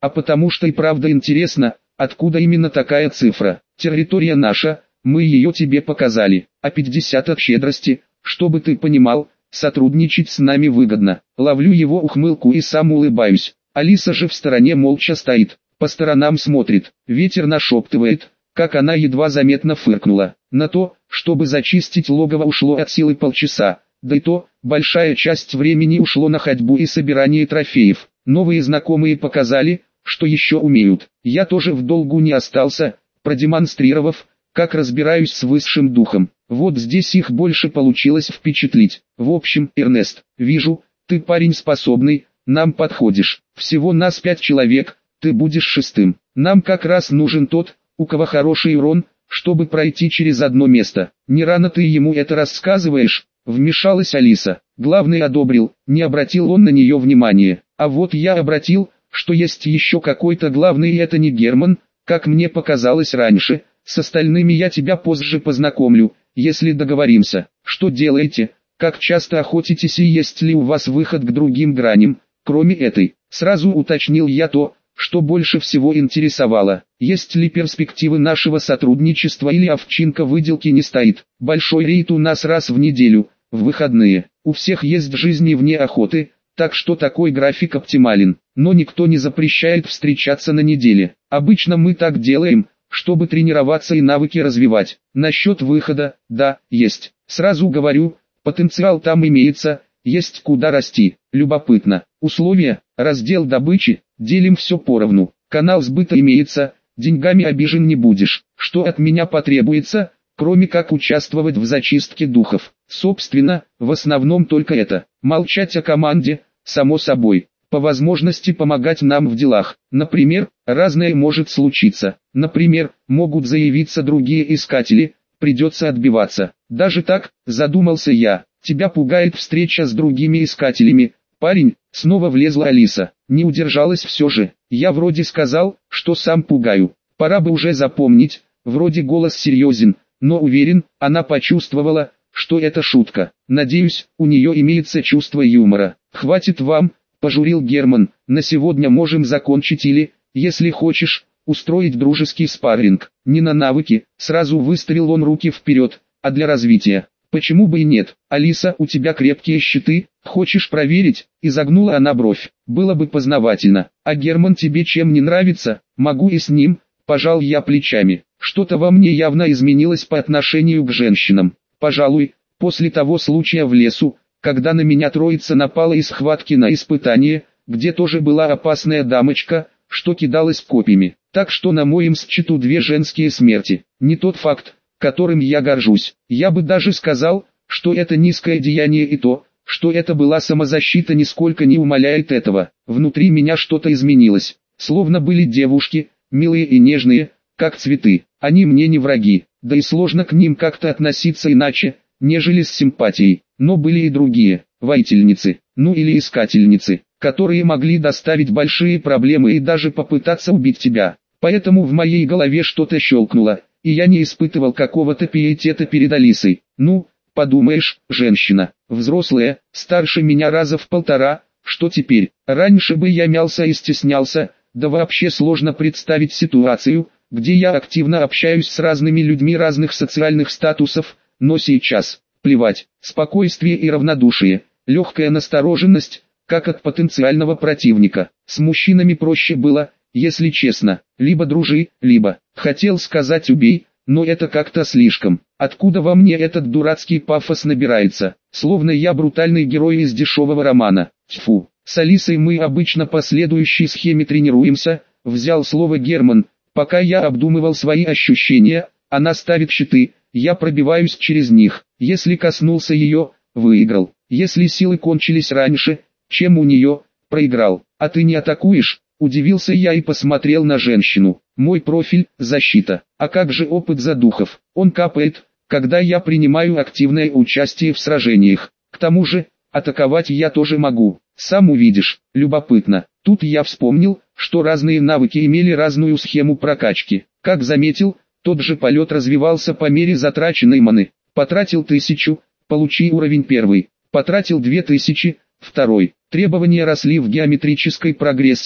а потому что и правда интересно, откуда именно такая цифра. Территория наша, мы ее тебе показали, а пятьдесят от щедрости, чтобы ты понимал, сотрудничать с нами выгодно. Ловлю его ухмылку и сам улыбаюсь. Алиса же в стороне молча стоит, по сторонам смотрит, ветер нашептывает, как она едва заметно фыркнула. На то, чтобы зачистить логово, ушло от силы полчаса, да и то, большая часть времени ушло на ходьбу и собирание трофеев. Новые знакомые показали, что еще умеют. Я тоже в долгу не остался, продемонстрировав, как разбираюсь с высшим духом. Вот здесь их больше получилось впечатлить. В общем, Эрнест, вижу, ты парень способный, нам подходишь. Всего нас пять человек, ты будешь шестым. Нам как раз нужен тот, у кого хороший урон, чтобы пройти через одно место. Не рано ты ему это рассказываешь, вмешалась Алиса. Главный одобрил, не обратил он на нее внимания. А вот я обратил, что есть еще какой-то главный, и это не Герман, как мне показалось раньше. С остальными я тебя позже познакомлю, если договоримся. Что делаете, как часто охотитесь и есть ли у вас выход к другим граням, кроме этой? Сразу уточнил я то, что больше всего интересовало. Есть ли перспективы нашего сотрудничества или овчинка выделки не стоит? Большой рейд у нас раз в неделю, в выходные. У всех есть жизни вне охоты, так что такой график оптимален. Но никто не запрещает встречаться на неделе. Обычно мы так делаем, чтобы тренироваться и навыки развивать. Насчет выхода, да, есть. Сразу говорю, потенциал там имеется, есть куда расти. Любопытно. Условия: раздел добычи, делим все поровну. Канал сбыта имеется, деньгами обижен не будешь. Что от меня потребуется, кроме как участвовать в зачистке духов? Собственно, в основном только это. Молчать о команде, само собой. По возможности помогать нам в делах. Например, разное может случиться. Например, могут заявиться другие искатели, придется отбиваться. Даже так, задумался я. Тебя пугает встреча с другими искателями, парень? Снова влезла Алиса. Не удержалась все же. Я вроде сказал, что сам пугаю. Пора бы уже запомнить. Вроде голос серьезен, но уверен, она почувствовала, что это шутка. Надеюсь, у нее имеется чувство юмора. Хватит вам, пожурил Герман, на сегодня можем закончить или, если хочешь, устроить дружеский спарринг. Не на навыки, сразу выставил он руки вперед, а для развития. Почему бы и нет? Алиса, у тебя крепкие щиты, хочешь проверить? Изогнула она бровь. Было бы познавательно. А Герман тебе чем не нравится? Могу и с ним, пожал я плечами. Что-то во мне явно изменилось по отношению к женщинам. Пожалуй, после того случая в лесу, когда на меня троица напала из схватки на испытание, где тоже была опасная дамочка, что кидалась копьями. Так что на моем счету две женские смерти. Не тот факт, которым я горжусь. Я бы даже сказал, что это низкое деяние, и то, что это была самозащита, нисколько не умаляет этого. Внутри меня что-то изменилось. Словно были девушки, милые и нежные, как цветы. Они мне не враги, да и сложно к ним как-то относиться иначе, нежели с симпатией. Но были и другие, воительницы, ну или искательницы, которые могли доставить большие проблемы и даже попытаться убить тебя. Поэтому в моей голове что-то щелкнуло, и я не испытывал какого-то пиетета перед Алисой. Ну, подумаешь, женщина, взрослая, старше меня раза в полтора, что теперь? Раньше бы я мялся и стеснялся, да вообще сложно представить ситуацию, где я активно общаюсь с разными людьми разных социальных статусов, но сейчас, плевать, спокойствие и равнодушие, легкая настороженность, как от потенциального противника. С мужчинами проще было, если честно, либо дружи, либо, хотел сказать убей, но это как-то слишком. Откуда во мне этот дурацкий пафос набирается, словно я брутальный герой из дешевого романа. Тьфу, с Алисой мы обычно по следующей схеме тренируемся, взял слово Герман, пока я обдумывал свои ощущения, она ставит щиты, я пробиваюсь через них, если коснулся ее, выиграл, если силы кончились раньше, чем у нее, проиграл. А ты не атакуешь? Удивился я и посмотрел на женщину. Мой профиль – защита. А как же опыт за духов? Он капает, когда я принимаю активное участие в сражениях. К тому же, атаковать я тоже могу. Сам увидишь. Любопытно. Тут я вспомнил, что разные навыки имели разную схему прокачки. Как заметил, тот же полет развивался по мере затраченной маны. Потратил тысячу, получи уровень первый. Потратил две тысячи, второй. Требования росли в геометрической прогрессии.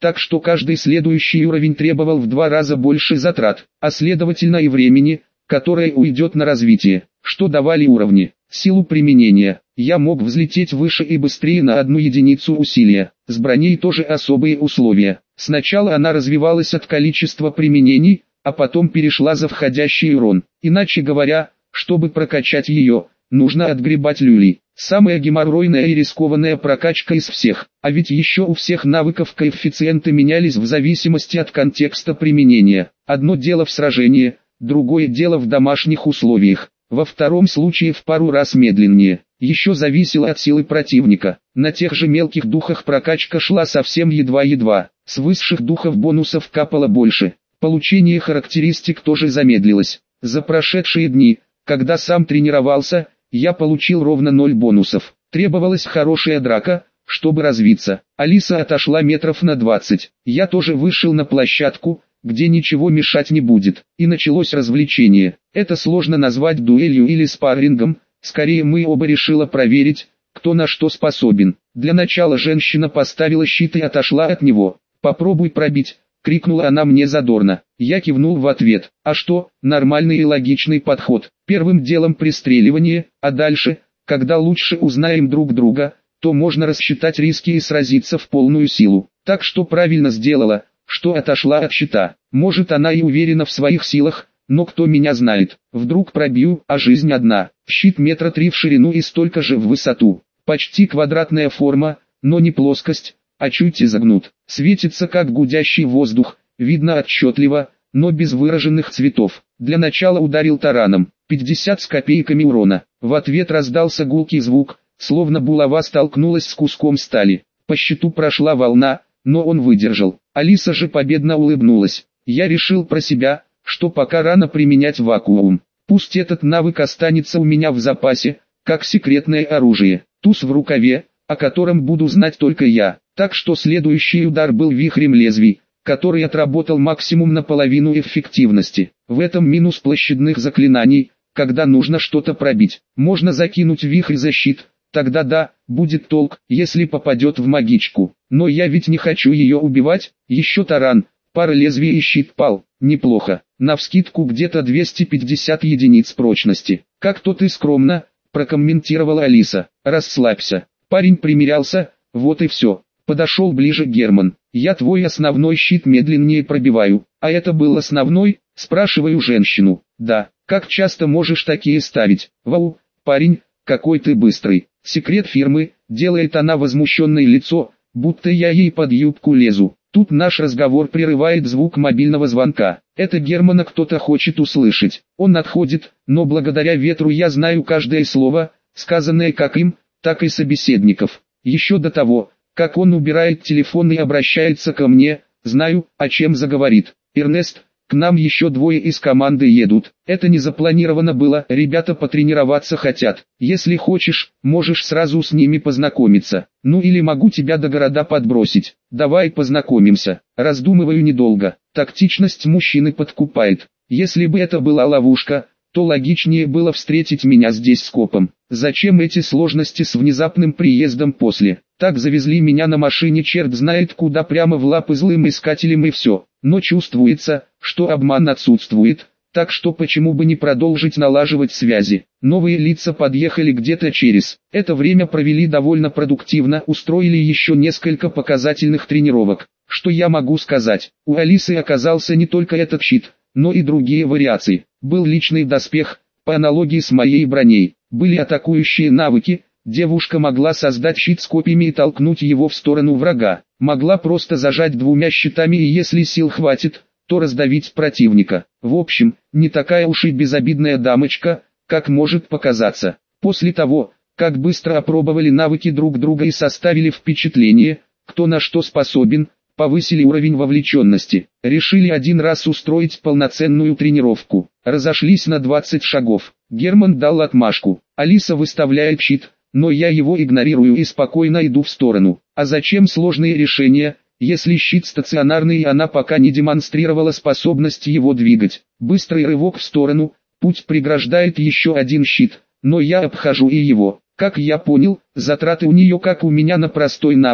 так что каждый следующий уровень требовал в два раза больше затрат, а следовательно и времени, которое уйдет на развитие. Что давали уровни? Силу применения. Я мог взлететь выше и быстрее на одну единицу усилия. С броней тоже особые условия. Сначала она развивалась от количества применений, а потом перешла за входящий урон. Иначе говоря, чтобы прокачать ее, нужно отгребать люлей. Самая геморройная и рискованная прокачка из всех. А ведь еще у всех навыков коэффициенты менялись в зависимости от контекста применения. Одно дело в сражении, другое дело в домашних условиях. Во втором случае в пару раз медленнее. Еще зависело от силы противника. На тех же мелких духах прокачка шла совсем едва-едва. С высших духов бонусов капало больше. Получение характеристик тоже замедлилось. За прошедшие дни, когда сам тренировался, я получил ровно ноль бонусов. Требовалась хорошая драка, чтобы развиться. Алиса отошла метров на двадцать. Я тоже вышел на площадку, где ничего мешать не будет. И началось развлечение. Это сложно назвать дуэлью или спаррингом, скорее мы оба решила проверить, кто на что способен. Для начала женщина поставила щит и отошла от него. «Попробуй пробить», — крикнула она мне задорно. Я кивнул в ответ. А что, нормальный и логичный подход. Первым делом пристреливание, а дальше, когда лучше узнаем друг друга, то можно рассчитать риски и сразиться в полную силу. Так что правильно сделала, что отошла от щита. Может, она и уверена в своих силах, но кто меня знает. Вдруг пробью, а жизнь одна. Щит метра три в ширину и столько же в высоту. Почти квадратная форма, но не плоскость, а чуть изогнут. Светится как гудящий воздух, видно отчетливо, но без выраженных цветов. Для начала ударил тараном. пятьдесят с копейками урона. В ответ раздался гулкий звук, словно булава столкнулась с куском стали. По щиту прошла волна, но он выдержал. Алиса же победно улыбнулась. Я решил про себя, что пока рано применять вакуум. Пусть этот навык останется у меня в запасе, как секретное оружие. Туз в рукаве, о котором буду знать только я. Так что следующий удар был вихрем лезвий, который отработал максимум наполовину эффективности. В этом минус площадных заклинаний, когда нужно что-то пробить. Можно закинуть вихрь за щит, тогда да, будет толк, если попадет в магичку. Но я ведь не хочу ее убивать. Еще таран, пара лезвий и щит пал. Неплохо. Навскидку где-то двести пятьдесят единиц прочности. «Как-то ты скромно», — прокомментировала Алиса. «Расслабься». Парень примирялся, вот и все. Подошел ближе Герман. «Я твой основной щит медленнее пробиваю». «А это был основной?» — спрашиваю женщину. «Да». «Как часто можешь такие ставить?» «Вау, парень, какой ты быстрый». «Секрет фирмы», — делает она возмущенное лицо, будто я ей под юбку лезу. Тут наш разговор прерывает звук мобильного звонка. Это Германа кто-то хочет услышать. Он отходит, но благодаря ветру я знаю каждое слово, сказанное как им, так и собеседников. Еще до того, как он убирает телефон и обращается ко мне, знаю, о чем заговорит. «Эрнест, к нам еще двое из команды едут. Это не запланировано было, ребята потренироваться хотят. Если хочешь, можешь сразу с ними познакомиться. Ну или могу тебя до города подбросить. Давай познакомимся». Раздумываю недолго. Тактичность мужчины подкупает. Если бы это была ловушка, то логичнее было встретить меня здесь скопом. Зачем эти сложности с внезапным приездом после? Так завезли меня на машине черт знает куда, прямо в лапы злым искателям, и все. Но чувствуется, что обман отсутствует, так что почему бы не продолжить налаживать связи. Новые лица подъехали где-то через это время, провели довольно продуктивно, устроили еще несколько показательных тренировок. Что я могу сказать? У Алисы оказался не только этот щит, но и другие вариации. Был личный доспех, по аналогии с моей броней. Были атакующие навыки. Девушка могла создать щит с копьями и толкнуть его в сторону врага. Могла просто зажать двумя щитами и если сил хватит, то раздавить противника. В общем, не такая уж и безобидная дамочка, как может показаться. После того, как быстро опробовали навыки друг друга и составили впечатление, кто на что способен, повысили уровень вовлеченности. Решили один раз устроить полноценную тренировку. Разошлись на двадцать шагов. Герман дал отмашку. Алиса выставляет щит, но я его игнорирую и спокойно иду в сторону. А зачем сложные решения, если щит стационарный и она пока не демонстрировала способность его двигать? Быстрый рывок в сторону, путь преграждает еще один щит, но я обхожу и его. Как я понял, затраты у нее как у меня на простой навык,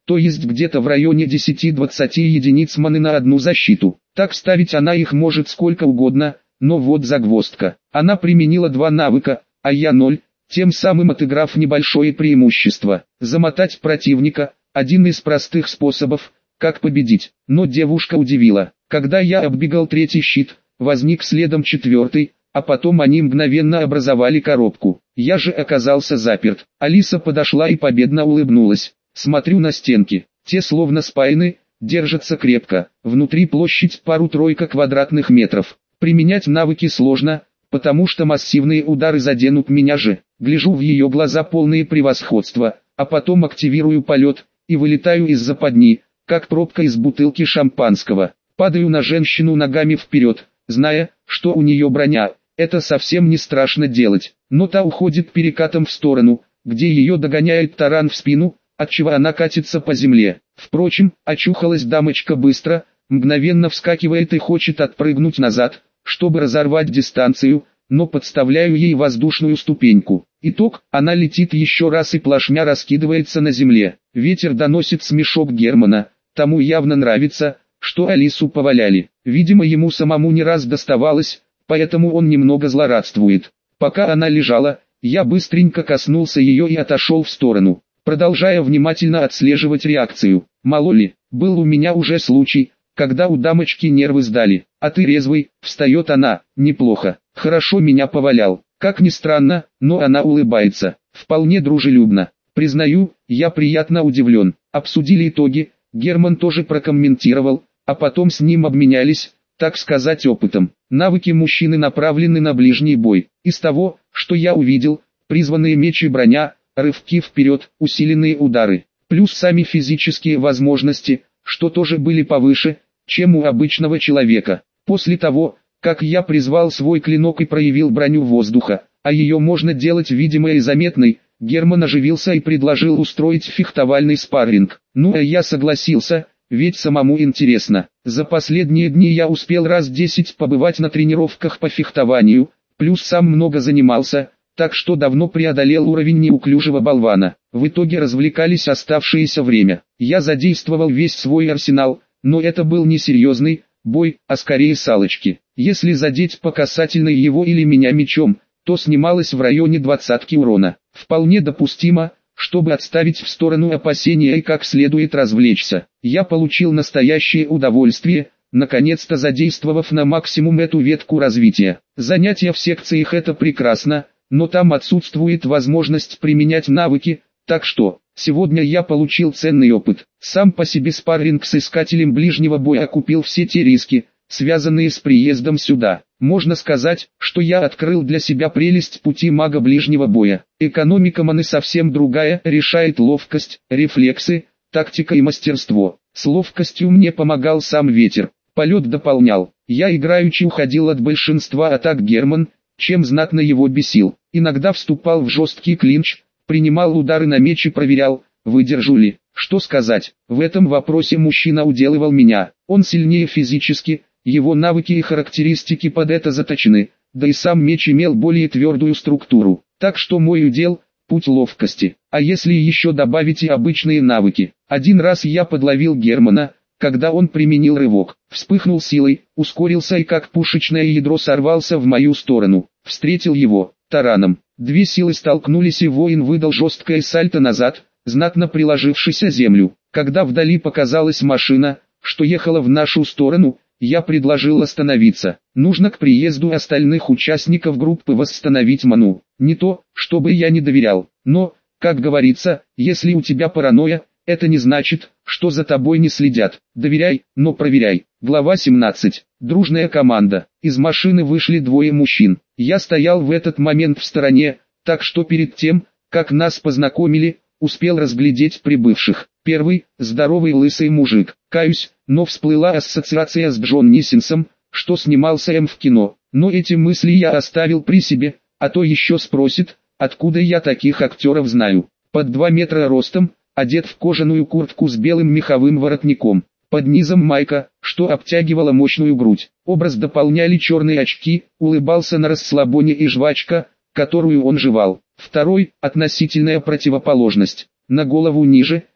то есть где-то в районе десяти-двадцати единиц маны на одну защиту. Так ставить она их может сколько угодно, но вот загвоздка. Она применила два навыка, а я ноль, тем самым отыграв небольшое преимущество. Замотать противника – один из простых способов, как победить. Но девушка удивила. Когда я оббегал третий щит, возник следом четвертый, а потом они мгновенно образовали коробку. Я же оказался заперт. Алиса подошла и победно улыбнулась. Смотрю на стенки. Те словно спаяны, держатся крепко. Внутри площадь пару-тройка квадратных метров. Применять навыки сложно, потому что массивные удары заденут меня же. Гляжу в ее глаза полные превосходства, а потом активирую полет и вылетаю из западни, как пробка из бутылки шампанского. Падаю на женщину ногами вперед, зная, что у нее броня. Это совсем не страшно делать, но та уходит перекатом в сторону, где ее догоняет таран в спину, отчего она катится по земле. Впрочем, очухалась дамочка быстро, мгновенно вскакивает и хочет отпрыгнуть назад, чтобы разорвать дистанцию, но подставляю ей воздушную ступеньку. Итог, она летит еще раз и плашмя раскидывается на земле. Ветер доносит смешок Германа, тому явно нравится, что Алису поваляли. Видимо, ему самому не раз доставалось, поэтому он немного злорадствует. Пока она лежала, я быстренько коснулся ее и отошел в сторону, продолжая внимательно отслеживать реакцию. Мало ли, был у меня уже случай, когда у дамочки нервы сдали. А ты резвый, встает она, неплохо, хорошо меня повалял. Как ни странно, но она улыбается, вполне дружелюбно. Признаю, я приятно удивлен. Обсудили итоги, Герман тоже прокомментировал, а потом с ним обменялись, так сказать, опытом. Навыки мужчины направлены на ближний бой. Из того, что я увидел, призванные меч и броня, рывки вперед, усиленные удары, плюс сами физические возможности, что тоже были повыше, чем у обычного человека. После того, как я призвал свой клинок и проявил броню воздуха, а ее можно делать видимой и заметной, Герман оживился и предложил устроить фехтовальный спарринг. Ну а я согласился, ведь самому интересно. За последние дни я успел раз десять побывать на тренировках по фехтованию, плюс сам много занимался, так что давно преодолел уровень неуклюжего болвана. В итоге развлекались оставшееся время. Я задействовал весь свой арсенал, но это был не серьезный бой, а скорее салочки. Если задеть по касательной его или меня мечом, то снималось в районе двадцатки урона. Вполне допустимо, чтобы отставить в сторону опасения и как следует развлечься. Я получил настоящее удовольствие, наконец-то задействовав на максимум эту ветку развития. Занятия в секциях — это прекрасно, но там отсутствует возможность применять навыки, так что, сегодня я получил ценный опыт. Сам по себе спарринг с искателем ближнего боя окупил все те риски, связанные с приездом сюда. Можно сказать, что я открыл для себя прелесть пути мага ближнего боя. Экономика маны совсем другая, решает ловкость, рефлексы, тактика и мастерство. С ловкостью мне помогал сам ветер, полет дополнял. Я играючи уходил от большинства атак Герман, чем знатно его бесил. Иногда вступал в жесткий клинч, принимал удары на меч и проверял, выдержу ли. Что сказать, в этом вопросе мужчина уделывал меня. Он сильнее физически, его навыки и характеристики под это заточены, да и сам меч имел более твердую структуру. Так что мой удел – путь ловкости. А если еще добавить и обычные навыки. Один раз я подловил Германа, когда он применил рывок, вспыхнул силой, ускорился и как пушечное ядро сорвался в мою сторону. Встретил его тараном. Две силы столкнулись и воин выдал жесткое сальто назад, знатно приложившись о землю. Когда вдали показалась машина, что ехала в нашу сторону, я предложил остановиться. Нужно к приезду остальных участников группы восстановить ману. Не то, чтобы я не доверял, но, как говорится, если у тебя паранойя, это не значит, что за тобой не следят. Доверяй, но проверяй. Глава семнадцать. Дружная команда. Из машины вышли двое мужчин. Я стоял в этот момент в стороне, так что перед тем, как нас познакомили, успел разглядеть прибывших. Первый – здоровый лысый мужик. Каюсь, но всплыла ассоциация с Джон Нисинсом, что снимался М в кино. Но эти мысли я оставил при себе, а то еще спросит, откуда я таких актеров знаю. Под два метра ростом, одет в кожаную куртку с белым меховым воротником. Под низом майка, что обтягивала мощную грудь. Образ дополняли черные очки, улыбался на расслабоне и жвачка, которую он жевал. Второй – относительная противоположность. На голову ниже,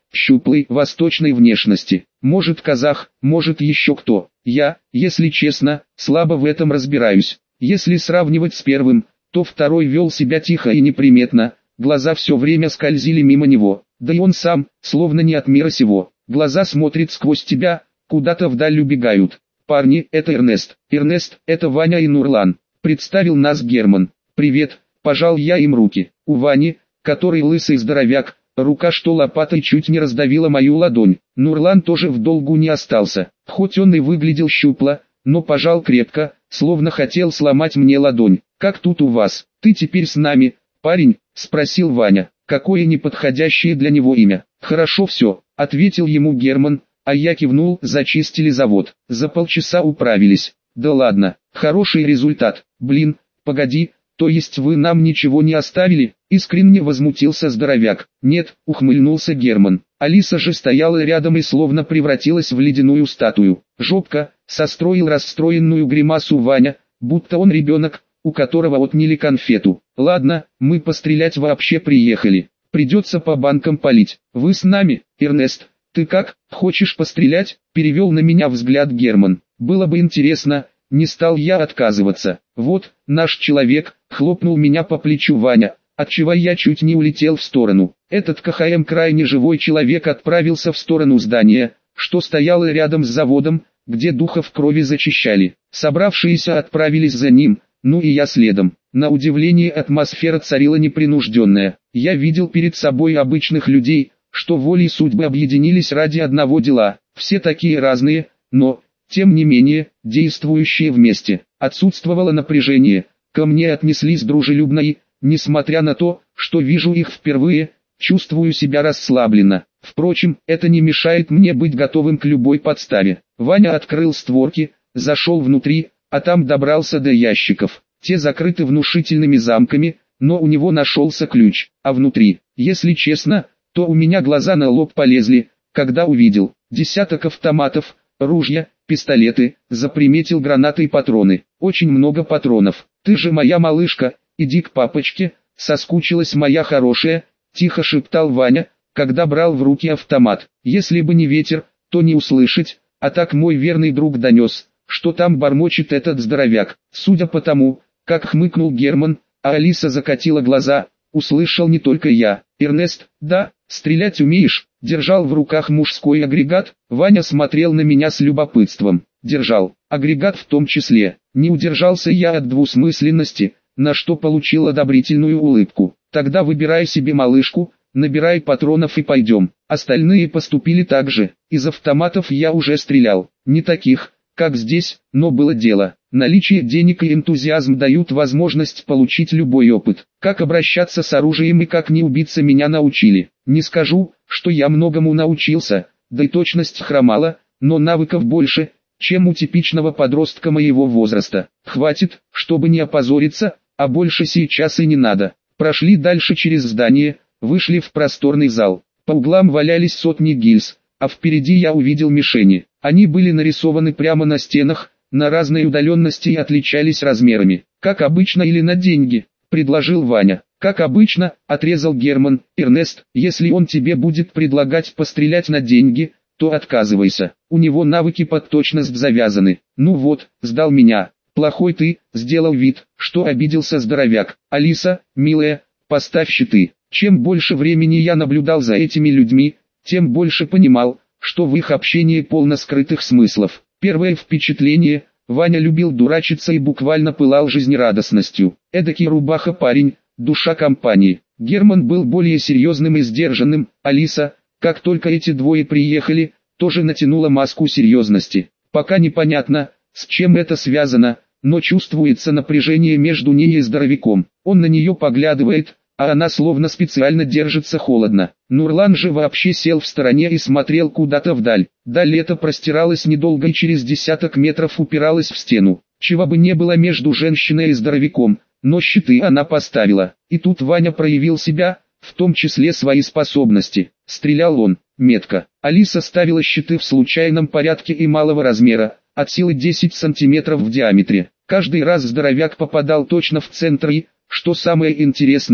щуплый, восточной внешности. Может казах, может еще кто. Я, если честно, слабо в этом разбираюсь. Если сравнивать с первым, то второй вел себя тихо и неприметно, глаза все время скользили мимо него, да и он сам, словно не от мира сего. Глаза смотрят сквозь тебя, куда-то вдаль убегают. Парни, это Эрнест. Эрнест, это Ваня и Нурлан. Представил нас Герман. Привет, пожал я им руки. У Вани, который лысый здоровяк, рука что лопатой чуть не раздавила мою ладонь. Нурлан тоже в долгу не остался. Хоть он и выглядел щупло, но пожал крепко, словно хотел сломать мне ладонь. «Как тут у вас? Ты теперь с нами, парень?» – спросил Ваня. Какое неподходящее для него имя. «Хорошо все», – ответил ему Герман, а я кивнул. Зачистили завод. За полчаса управились. Да ладно, хороший результат. Блин, погоди, то есть вы нам ничего не оставили? Искренне возмутился здоровяк. Нет, ухмыльнулся Герман. Алиса же стояла рядом и словно превратилась в ледяную статую. Жопка, состроил расстроенную гримасу Ваня, будто он ребенок, у которого отняли конфету. Ладно, мы пострелять вообще приехали. Придется по банкам палить. Вы с нами, Эрнест? Ты как, хочешь пострелять? Перевел на меня взгляд Герман. Было бы интересно, не стал я отказываться. Вот, наш человек, хлопнул меня по плечу Ваня, отчего я чуть не улетел в сторону. Этот КХМ крайне живой человек отправился в сторону здания, что стояло рядом с заводом, где духов крови зачищали. Собравшиеся отправились за ним, ну и я следом. На удивление атмосфера царила непринужденная. Я видел перед собой обычных людей, что волей судьбы объединились ради одного дела. Все такие разные, но, тем не менее, действующие вместе. Отсутствовало напряжение. Ко мне отнеслись дружелюбно и, несмотря на то, что вижу их впервые, чувствую себя расслабленно. Впрочем, это не мешает мне быть готовым к любой подставе. Ваня открыл створки, зашел внутри, а там добрался до ящиков. Те закрыты внушительными замками, но у него нашелся ключ. А внутри, если честно, то у меня глаза на лоб полезли, когда увидел десяток автоматов, ружья, пистолеты, заприметил гранаты и патроны. Очень много патронов. Ты же моя малышка, иди к папочке, соскучилась моя хорошая, тихо шептал Ваня, когда брал в руки автомат. Если бы не ветер, то не услышать, а так мой верный друг донес, что там бормочет этот здоровяк. Судя по тому, как хмыкнул Герман, а Алиса закатила глаза, услышал не только я. Эрнест, да, стрелять умеешь? Держал в руках мужской агрегат. Ваня смотрел на меня с любопытством. Держал, агрегат в том числе. Не удержался я от двусмысленности, на что получил одобрительную улыбку. Тогда выбирай себе малышку, набирай патронов и пойдем. Остальные поступили так же. Из автоматов я уже стрелял. Не таких, как здесь, но было дело. Наличие денег и энтузиазм дают возможность получить любой опыт. Как обращаться с оружием и как не убиться меня научили. Не скажу, что я многому научился, да и точность хромала, но навыков больше, чем у типичного подростка моего возраста. Хватит, чтобы не опозориться, а больше сейчас и не надо. Прошли дальше через здание, вышли в просторный зал. По углам валялись сотни гильз, а впереди я увидел мишени. Они были нарисованы прямо на стенах, на разной удаленности и отличались размерами. Как обычно или на деньги, предложил Ваня. Как обычно, отрезал Герман. Эрнест, если он тебе будет предлагать пострелять на деньги, то отказывайся. У него навыки под точность завязаны. Ну вот, сдал меня. Плохой ты, сделал вид, что обиделся здоровяк. Алиса, милая, поставь щиты. Чем больше времени я наблюдал за этими людьми, тем больше понимал, что в их общении полно скрытых смыслов. Первое впечатление, Ваня любил дурачиться и буквально пылал жизнерадостностью. Эдакий рубаха парень, душа компании. Герман был более серьезным и сдержанным. Алиса, как только эти двое приехали, тоже натянула маску серьезности. Пока непонятно, с чем это связано, но чувствуется напряжение между ней и здоровяком. Он на нее поглядывает, а она словно специально держится холодно. Нурлан же вообще сел в стороне и смотрел куда-то вдаль. Даль эта простиралась недолго и через десяток метров упиралась в стену. Чего бы не было между женщиной и здоровяком, но щиты она поставила. И тут Ваня проявил себя, в том числе свои способности. Стрелял он метко. Алиса ставила щиты в случайном порядке и малого размера, от силы десять сантиметров в диаметре. Каждый раз здоровяк попадал точно в центр и, что самое интересное,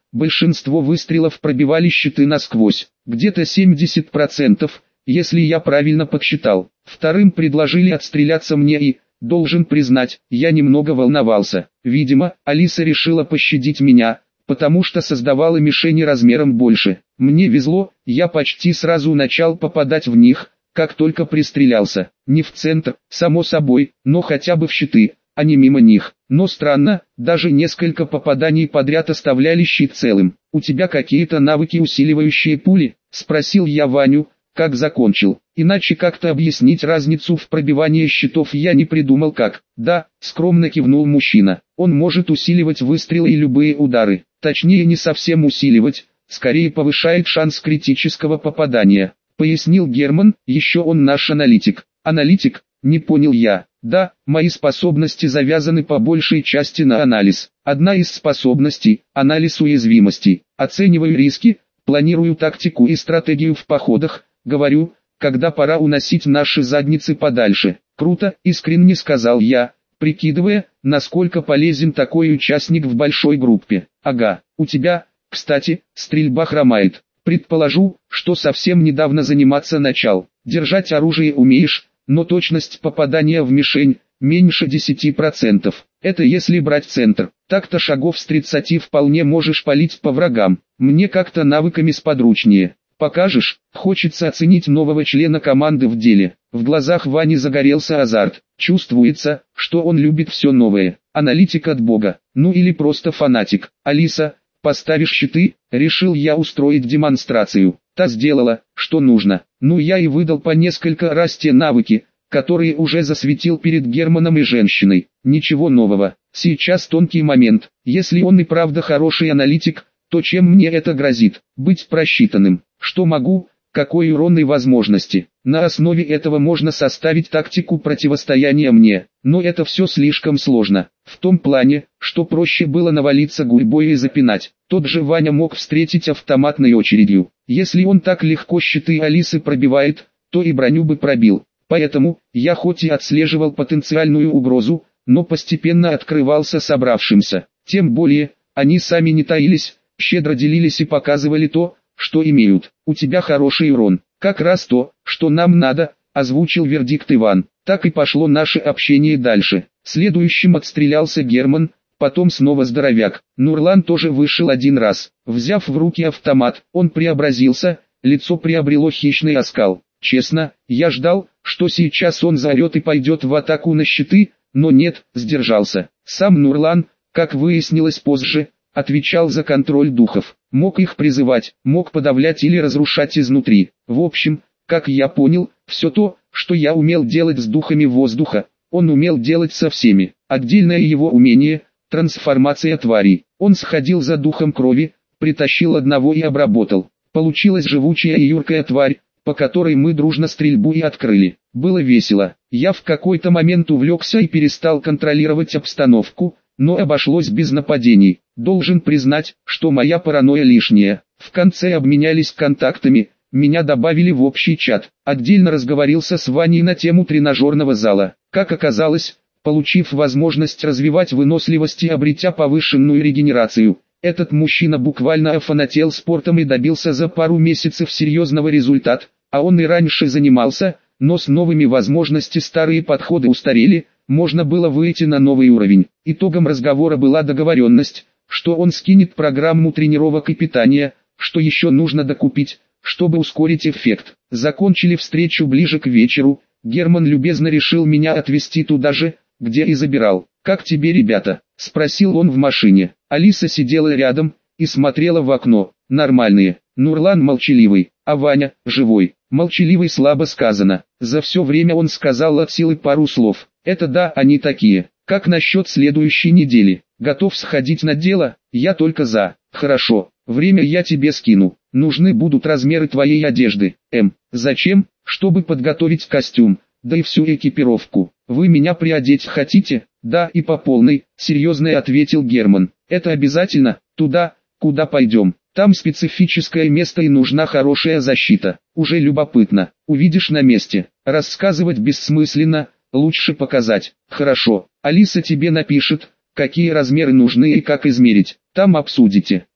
Большинство выстрелов пробивали щиты насквозь, где-то семьдесят процентов, если я правильно подсчитал. Вторым предложили отстреляться мне и, должен признать, я немного волновался. Видимо, Алиса решила пощадить меня, потому что создавала мишени размером больше. Мне везло, я почти сразу начал попадать в них, как только пристрелялся. Не в центр, само собой, но хотя бы в щиты, а не мимо них. Но странно, даже несколько попаданий подряд оставляли щит целым. «У тебя какие-то навыки, усиливающие пули?» – спросил я Ваню, как закончил. Иначе как-то объяснить разницу в пробивании щитов я не придумал как. «Да», – скромно кивнул мужчина. «Он может усиливать выстрелы и любые удары. Точнее, не совсем усиливать, скорее повышает шанс критического попадания», – пояснил Герман. «Еще он наш аналитик». «Аналитик?» – не понял я. «Да, мои способности завязаны по большей части на анализ. Одна из способностей – анализ уязвимостей. Оцениваю риски, планирую тактику и стратегию в походах, говорю, когда пора уносить наши задницы подальше». «Круто», – искренне сказал я, прикидывая, насколько полезен такой участник в большой группе. «Ага, у тебя, кстати, стрельба хромает. Предположу, что совсем недавно заниматься начал. Держать оружие умеешь, но точность попадания в мишень меньше десяти процентов. Это если брать центр. Так-то шагов с тридцати вполне можешь палить по врагам. Мне как-то навыками сподручнее. Покажешь?» Хочется оценить нового члена команды в деле. В глазах Вани загорелся азарт. Чувствуется, что он любит все новое. Аналитик от бога. Ну или просто фанатик. «Алиса, поставишь щиты?» Решил я устроить демонстрацию. Та сделала, что нужно. Ну я и выдал по несколько раз те навыки, которые уже засветил перед Германом и женщиной. Ничего нового. Сейчас тонкий момент. Если он и правда хороший аналитик, то чем мне это грозит? Быть просчитанным. Что могу? Какой урон и возможности? На основе этого можно составить тактику противостояния мне. Но это все слишком сложно. В том плане, что проще было навалиться гурьбой и запинать. Тот же Ваня мог встретить автоматной очередью. Если он так легко щиты Алисы пробивает, то и броню бы пробил. Поэтому, я хоть и отслеживал потенциальную угрозу, но постепенно открывался собравшимся. Тем более, они сами не таились, щедро делились и показывали то, что имеют. «У тебя хороший урон. Как раз то, что нам надо», — озвучил вердикт Иван. Так и пошло наше общение дальше. Следующим отстрелялся Герман, потом снова здоровяк. Нурлан тоже вышел один раз. Взяв в руки автомат, он преобразился, лицо приобрело хищный оскал. Честно, я ждал, что сейчас он заорет и пойдет в атаку на щиты, но нет, сдержался. Сам Нурлан, как выяснилось позже, отвечал за контроль духов. Мог их призывать, мог подавлять или разрушать изнутри. В общем, как я понял, все то, что я умел делать с духами воздуха, он умел делать со всеми. Отдельное его умение – трансформация тварей. Он сходил за духом крови, притащил одного и обработал. Получилась живучая и юркая тварь, по которой мы дружно стрельбу и открыли. Было весело. Я в какой-то момент увлекся и перестал контролировать обстановку, но обошлось без нападений. Должен признать, что моя паранойя лишняя. В конце обменялись контактами, меня добавили в общий чат. Отдельно разговорился с Ваней на тему тренажерного зала. Как оказалось, получив возможность развивать выносливость и обретя повышенную регенерацию, этот мужчина буквально офанател спортом и добился за пару месяцев серьезного результата, а он и раньше занимался, но с новыми возможностями старые подходы устарели, можно было выйти на новый уровень. Итогом разговора была договоренность, что он скинет программу тренировок и питания, что еще нужно докупить, чтобы ускорить эффект. Закончили встречу ближе к вечеру, Герман любезно решил меня отвезти туда же, где и забирал. «Как тебе, ребята?» – спросил он в машине. Алиса сидела рядом и смотрела в окно. «Нормальные». Нурлан молчаливый, а Ваня – живой. Молчаливый слабо сказано. За все время он сказал от силы пару слов. «Это да, они такие. Как насчет следующей недели? Готов сходить на дело? Я только за». «Хорошо, время я тебе скину. Нужны будут размеры твоей одежды. М. Зачем? Чтобы подготовить костюм, да и всю экипировку. Вы меня приодеть хотите?» «Да, и по полной», — серьезно ответил Герман. «Это обязательно? Туда, куда пойдем. Там специфическое место и нужна хорошая защита. Уже любопытно. Увидишь на месте. Рассказывать бессмысленно, лучше показать». «Хорошо, Алиса тебе напишет, какие размеры нужны и как измерить. Там обсудите».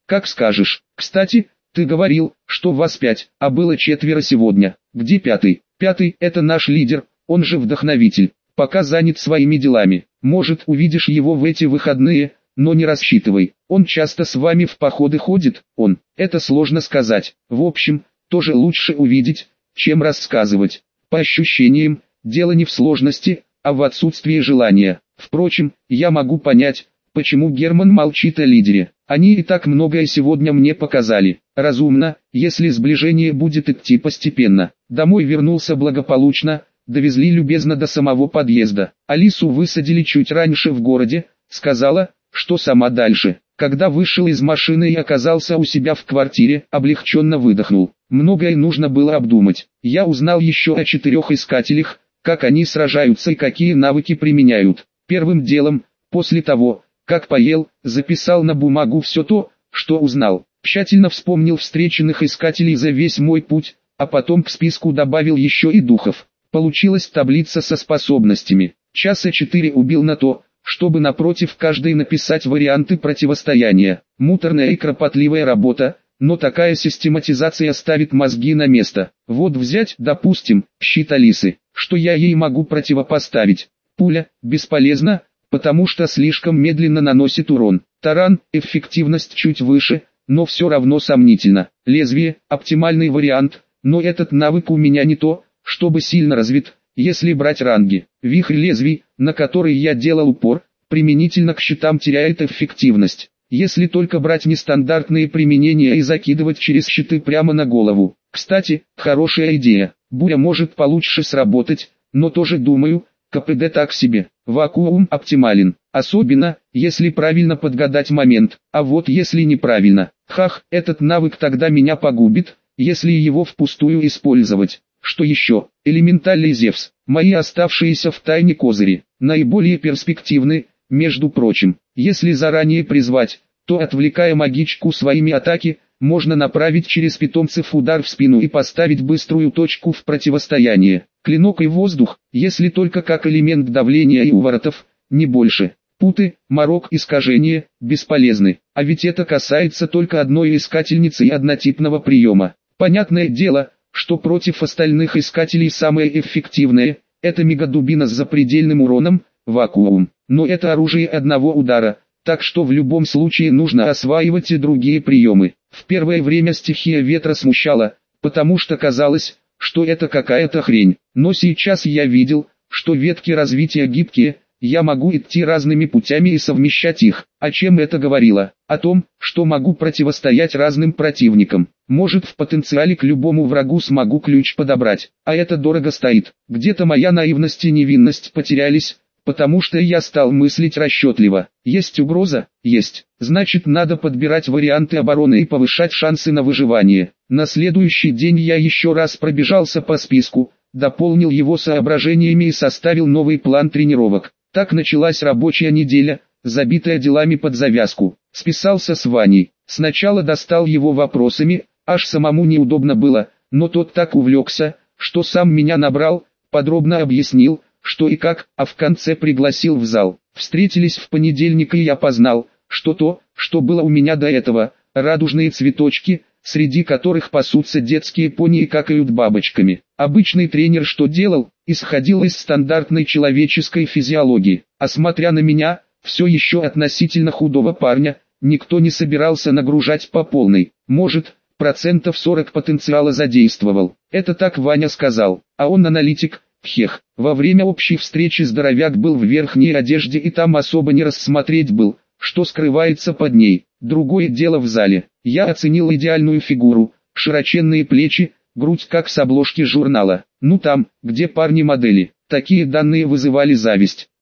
как скажешь. Кстати, ты говорил, что вас пять, а было четверо сегодня. Где пятый? Пятый – это наш лидер, он же вдохновитель. Пока занят своими делами. Может, увидишь его в эти выходные, но не рассчитывай. Он часто с вами в походы ходит, он. Это сложно сказать. В общем, тоже лучше увидеть, чем рассказывать. По ощущениям, дело не в сложности, а в отсутствии желания. Впрочем, я могу понять, почему Герман молчит о лидере. Они и так многое сегодня мне показали. Разумно, если сближение будет идти постепенно. Домой вернулся благополучно, довезли любезно до самого подъезда. Алису высадили чуть раньше в городе, сказала, что сама дальше. Когда вышел из машины и оказался у себя в квартире, облегченно выдохнул. Многое нужно было обдумать. Я узнал еще о четырех искателях, как они сражаются и какие навыки применяют. Первым делом, после того, как поел, записал на бумагу все то, что узнал. Тщательно вспомнил встреченных искателей за весь мой путь, а потом к списку добавил еще и духов. Получилась таблица со способностями. Часа четыре убил на то, чтобы напротив каждой написать варианты противостояния. Муторная и кропотливая работа, но такая систематизация ставит мозги на место. Вот взять, допустим, щит Алисы. Что я ей могу противопоставить? Пуля, бесполезна, потому что слишком медленно наносит урон. Таран, эффективность чуть выше, но все равно сомнительно. Лезвие, оптимальный вариант, но этот навык у меня не то, чтобы сильно развит, если брать ранги. Вихрь лезвий, на который я делал упор, применительно к щитам теряет эффективность. Если только брать нестандартные применения и закидывать через щиты прямо на голову. Кстати, хорошая идея. Буря может получше сработать, но тоже думаю, КПД так себе. Вакуум оптимален, особенно, если правильно подгадать момент, а вот если неправильно. Хах, этот навык тогда меня погубит, если его впустую использовать. Что еще? Элементальный Зевс. Мои оставшиеся в тайне козыри, наиболее перспективны, между прочим. Если заранее призвать, то отвлекая магичку своими атаки, можно направить через питомцев удар в спину и поставить быструю точку в противостояние. Клинок и воздух, если только как элемент давления и уворотов, не больше. Путы, морок, искажения, бесполезны. А ведь это касается только одной искательницы и однотипного приема. Понятное дело, что против остальных искателей самое эффективное – это мегадубина с запредельным уроном, вакуум. Но это оружие одного удара, так что в любом случае нужно осваивать и другие приемы. В первое время стихия ветра смущала, потому что казалось, что это какая-то хрень. Но сейчас я видел, что ветки развития гибкие, я могу идти разными путями и совмещать их. О чем это говорило? О том, что могу противостоять разным противникам. Может, в потенциале к любому врагу смогу ключ подобрать. А это дорого стоит. Где-то моя наивность и невинность потерялись, потому что я стал мыслить расчетливо. Есть угроза? Есть. Значит, надо подбирать варианты обороны и повышать шансы на выживание. На следующий день я еще раз пробежался по списку, дополнил его соображениями и составил новый план тренировок. Так началась рабочая неделя, забитая делами под завязку. Списался с Ваней. Сначала достал его вопросами, аж самому неудобно было, но тот так увлекся, что сам меня набрал, подробно объяснил, что и как, а в конце пригласил в зал. Встретились в понедельник и я познал, что то, что было у меня до этого, радужные цветочки, среди которых пасутся детские пони и какают бабочками. Обычный тренер что делал? Исходил из стандартной человеческой физиологии. А смотря на меня, все еще относительно худого парня, никто не собирался нагружать по полной. Может, процентов сорок потенциала задействовал. Это так Ваня сказал. А он аналитик. Хех. Во время общей встречи здоровяк был в верхней одежде и там особо не рассмотреть был, что скрывается под ней. Другое дело в зале. Я оценил идеальную фигуру, широченные плечи, грудь как с обложки журнала. Ну там, где парни-модели. Такие данные вызывали зависть.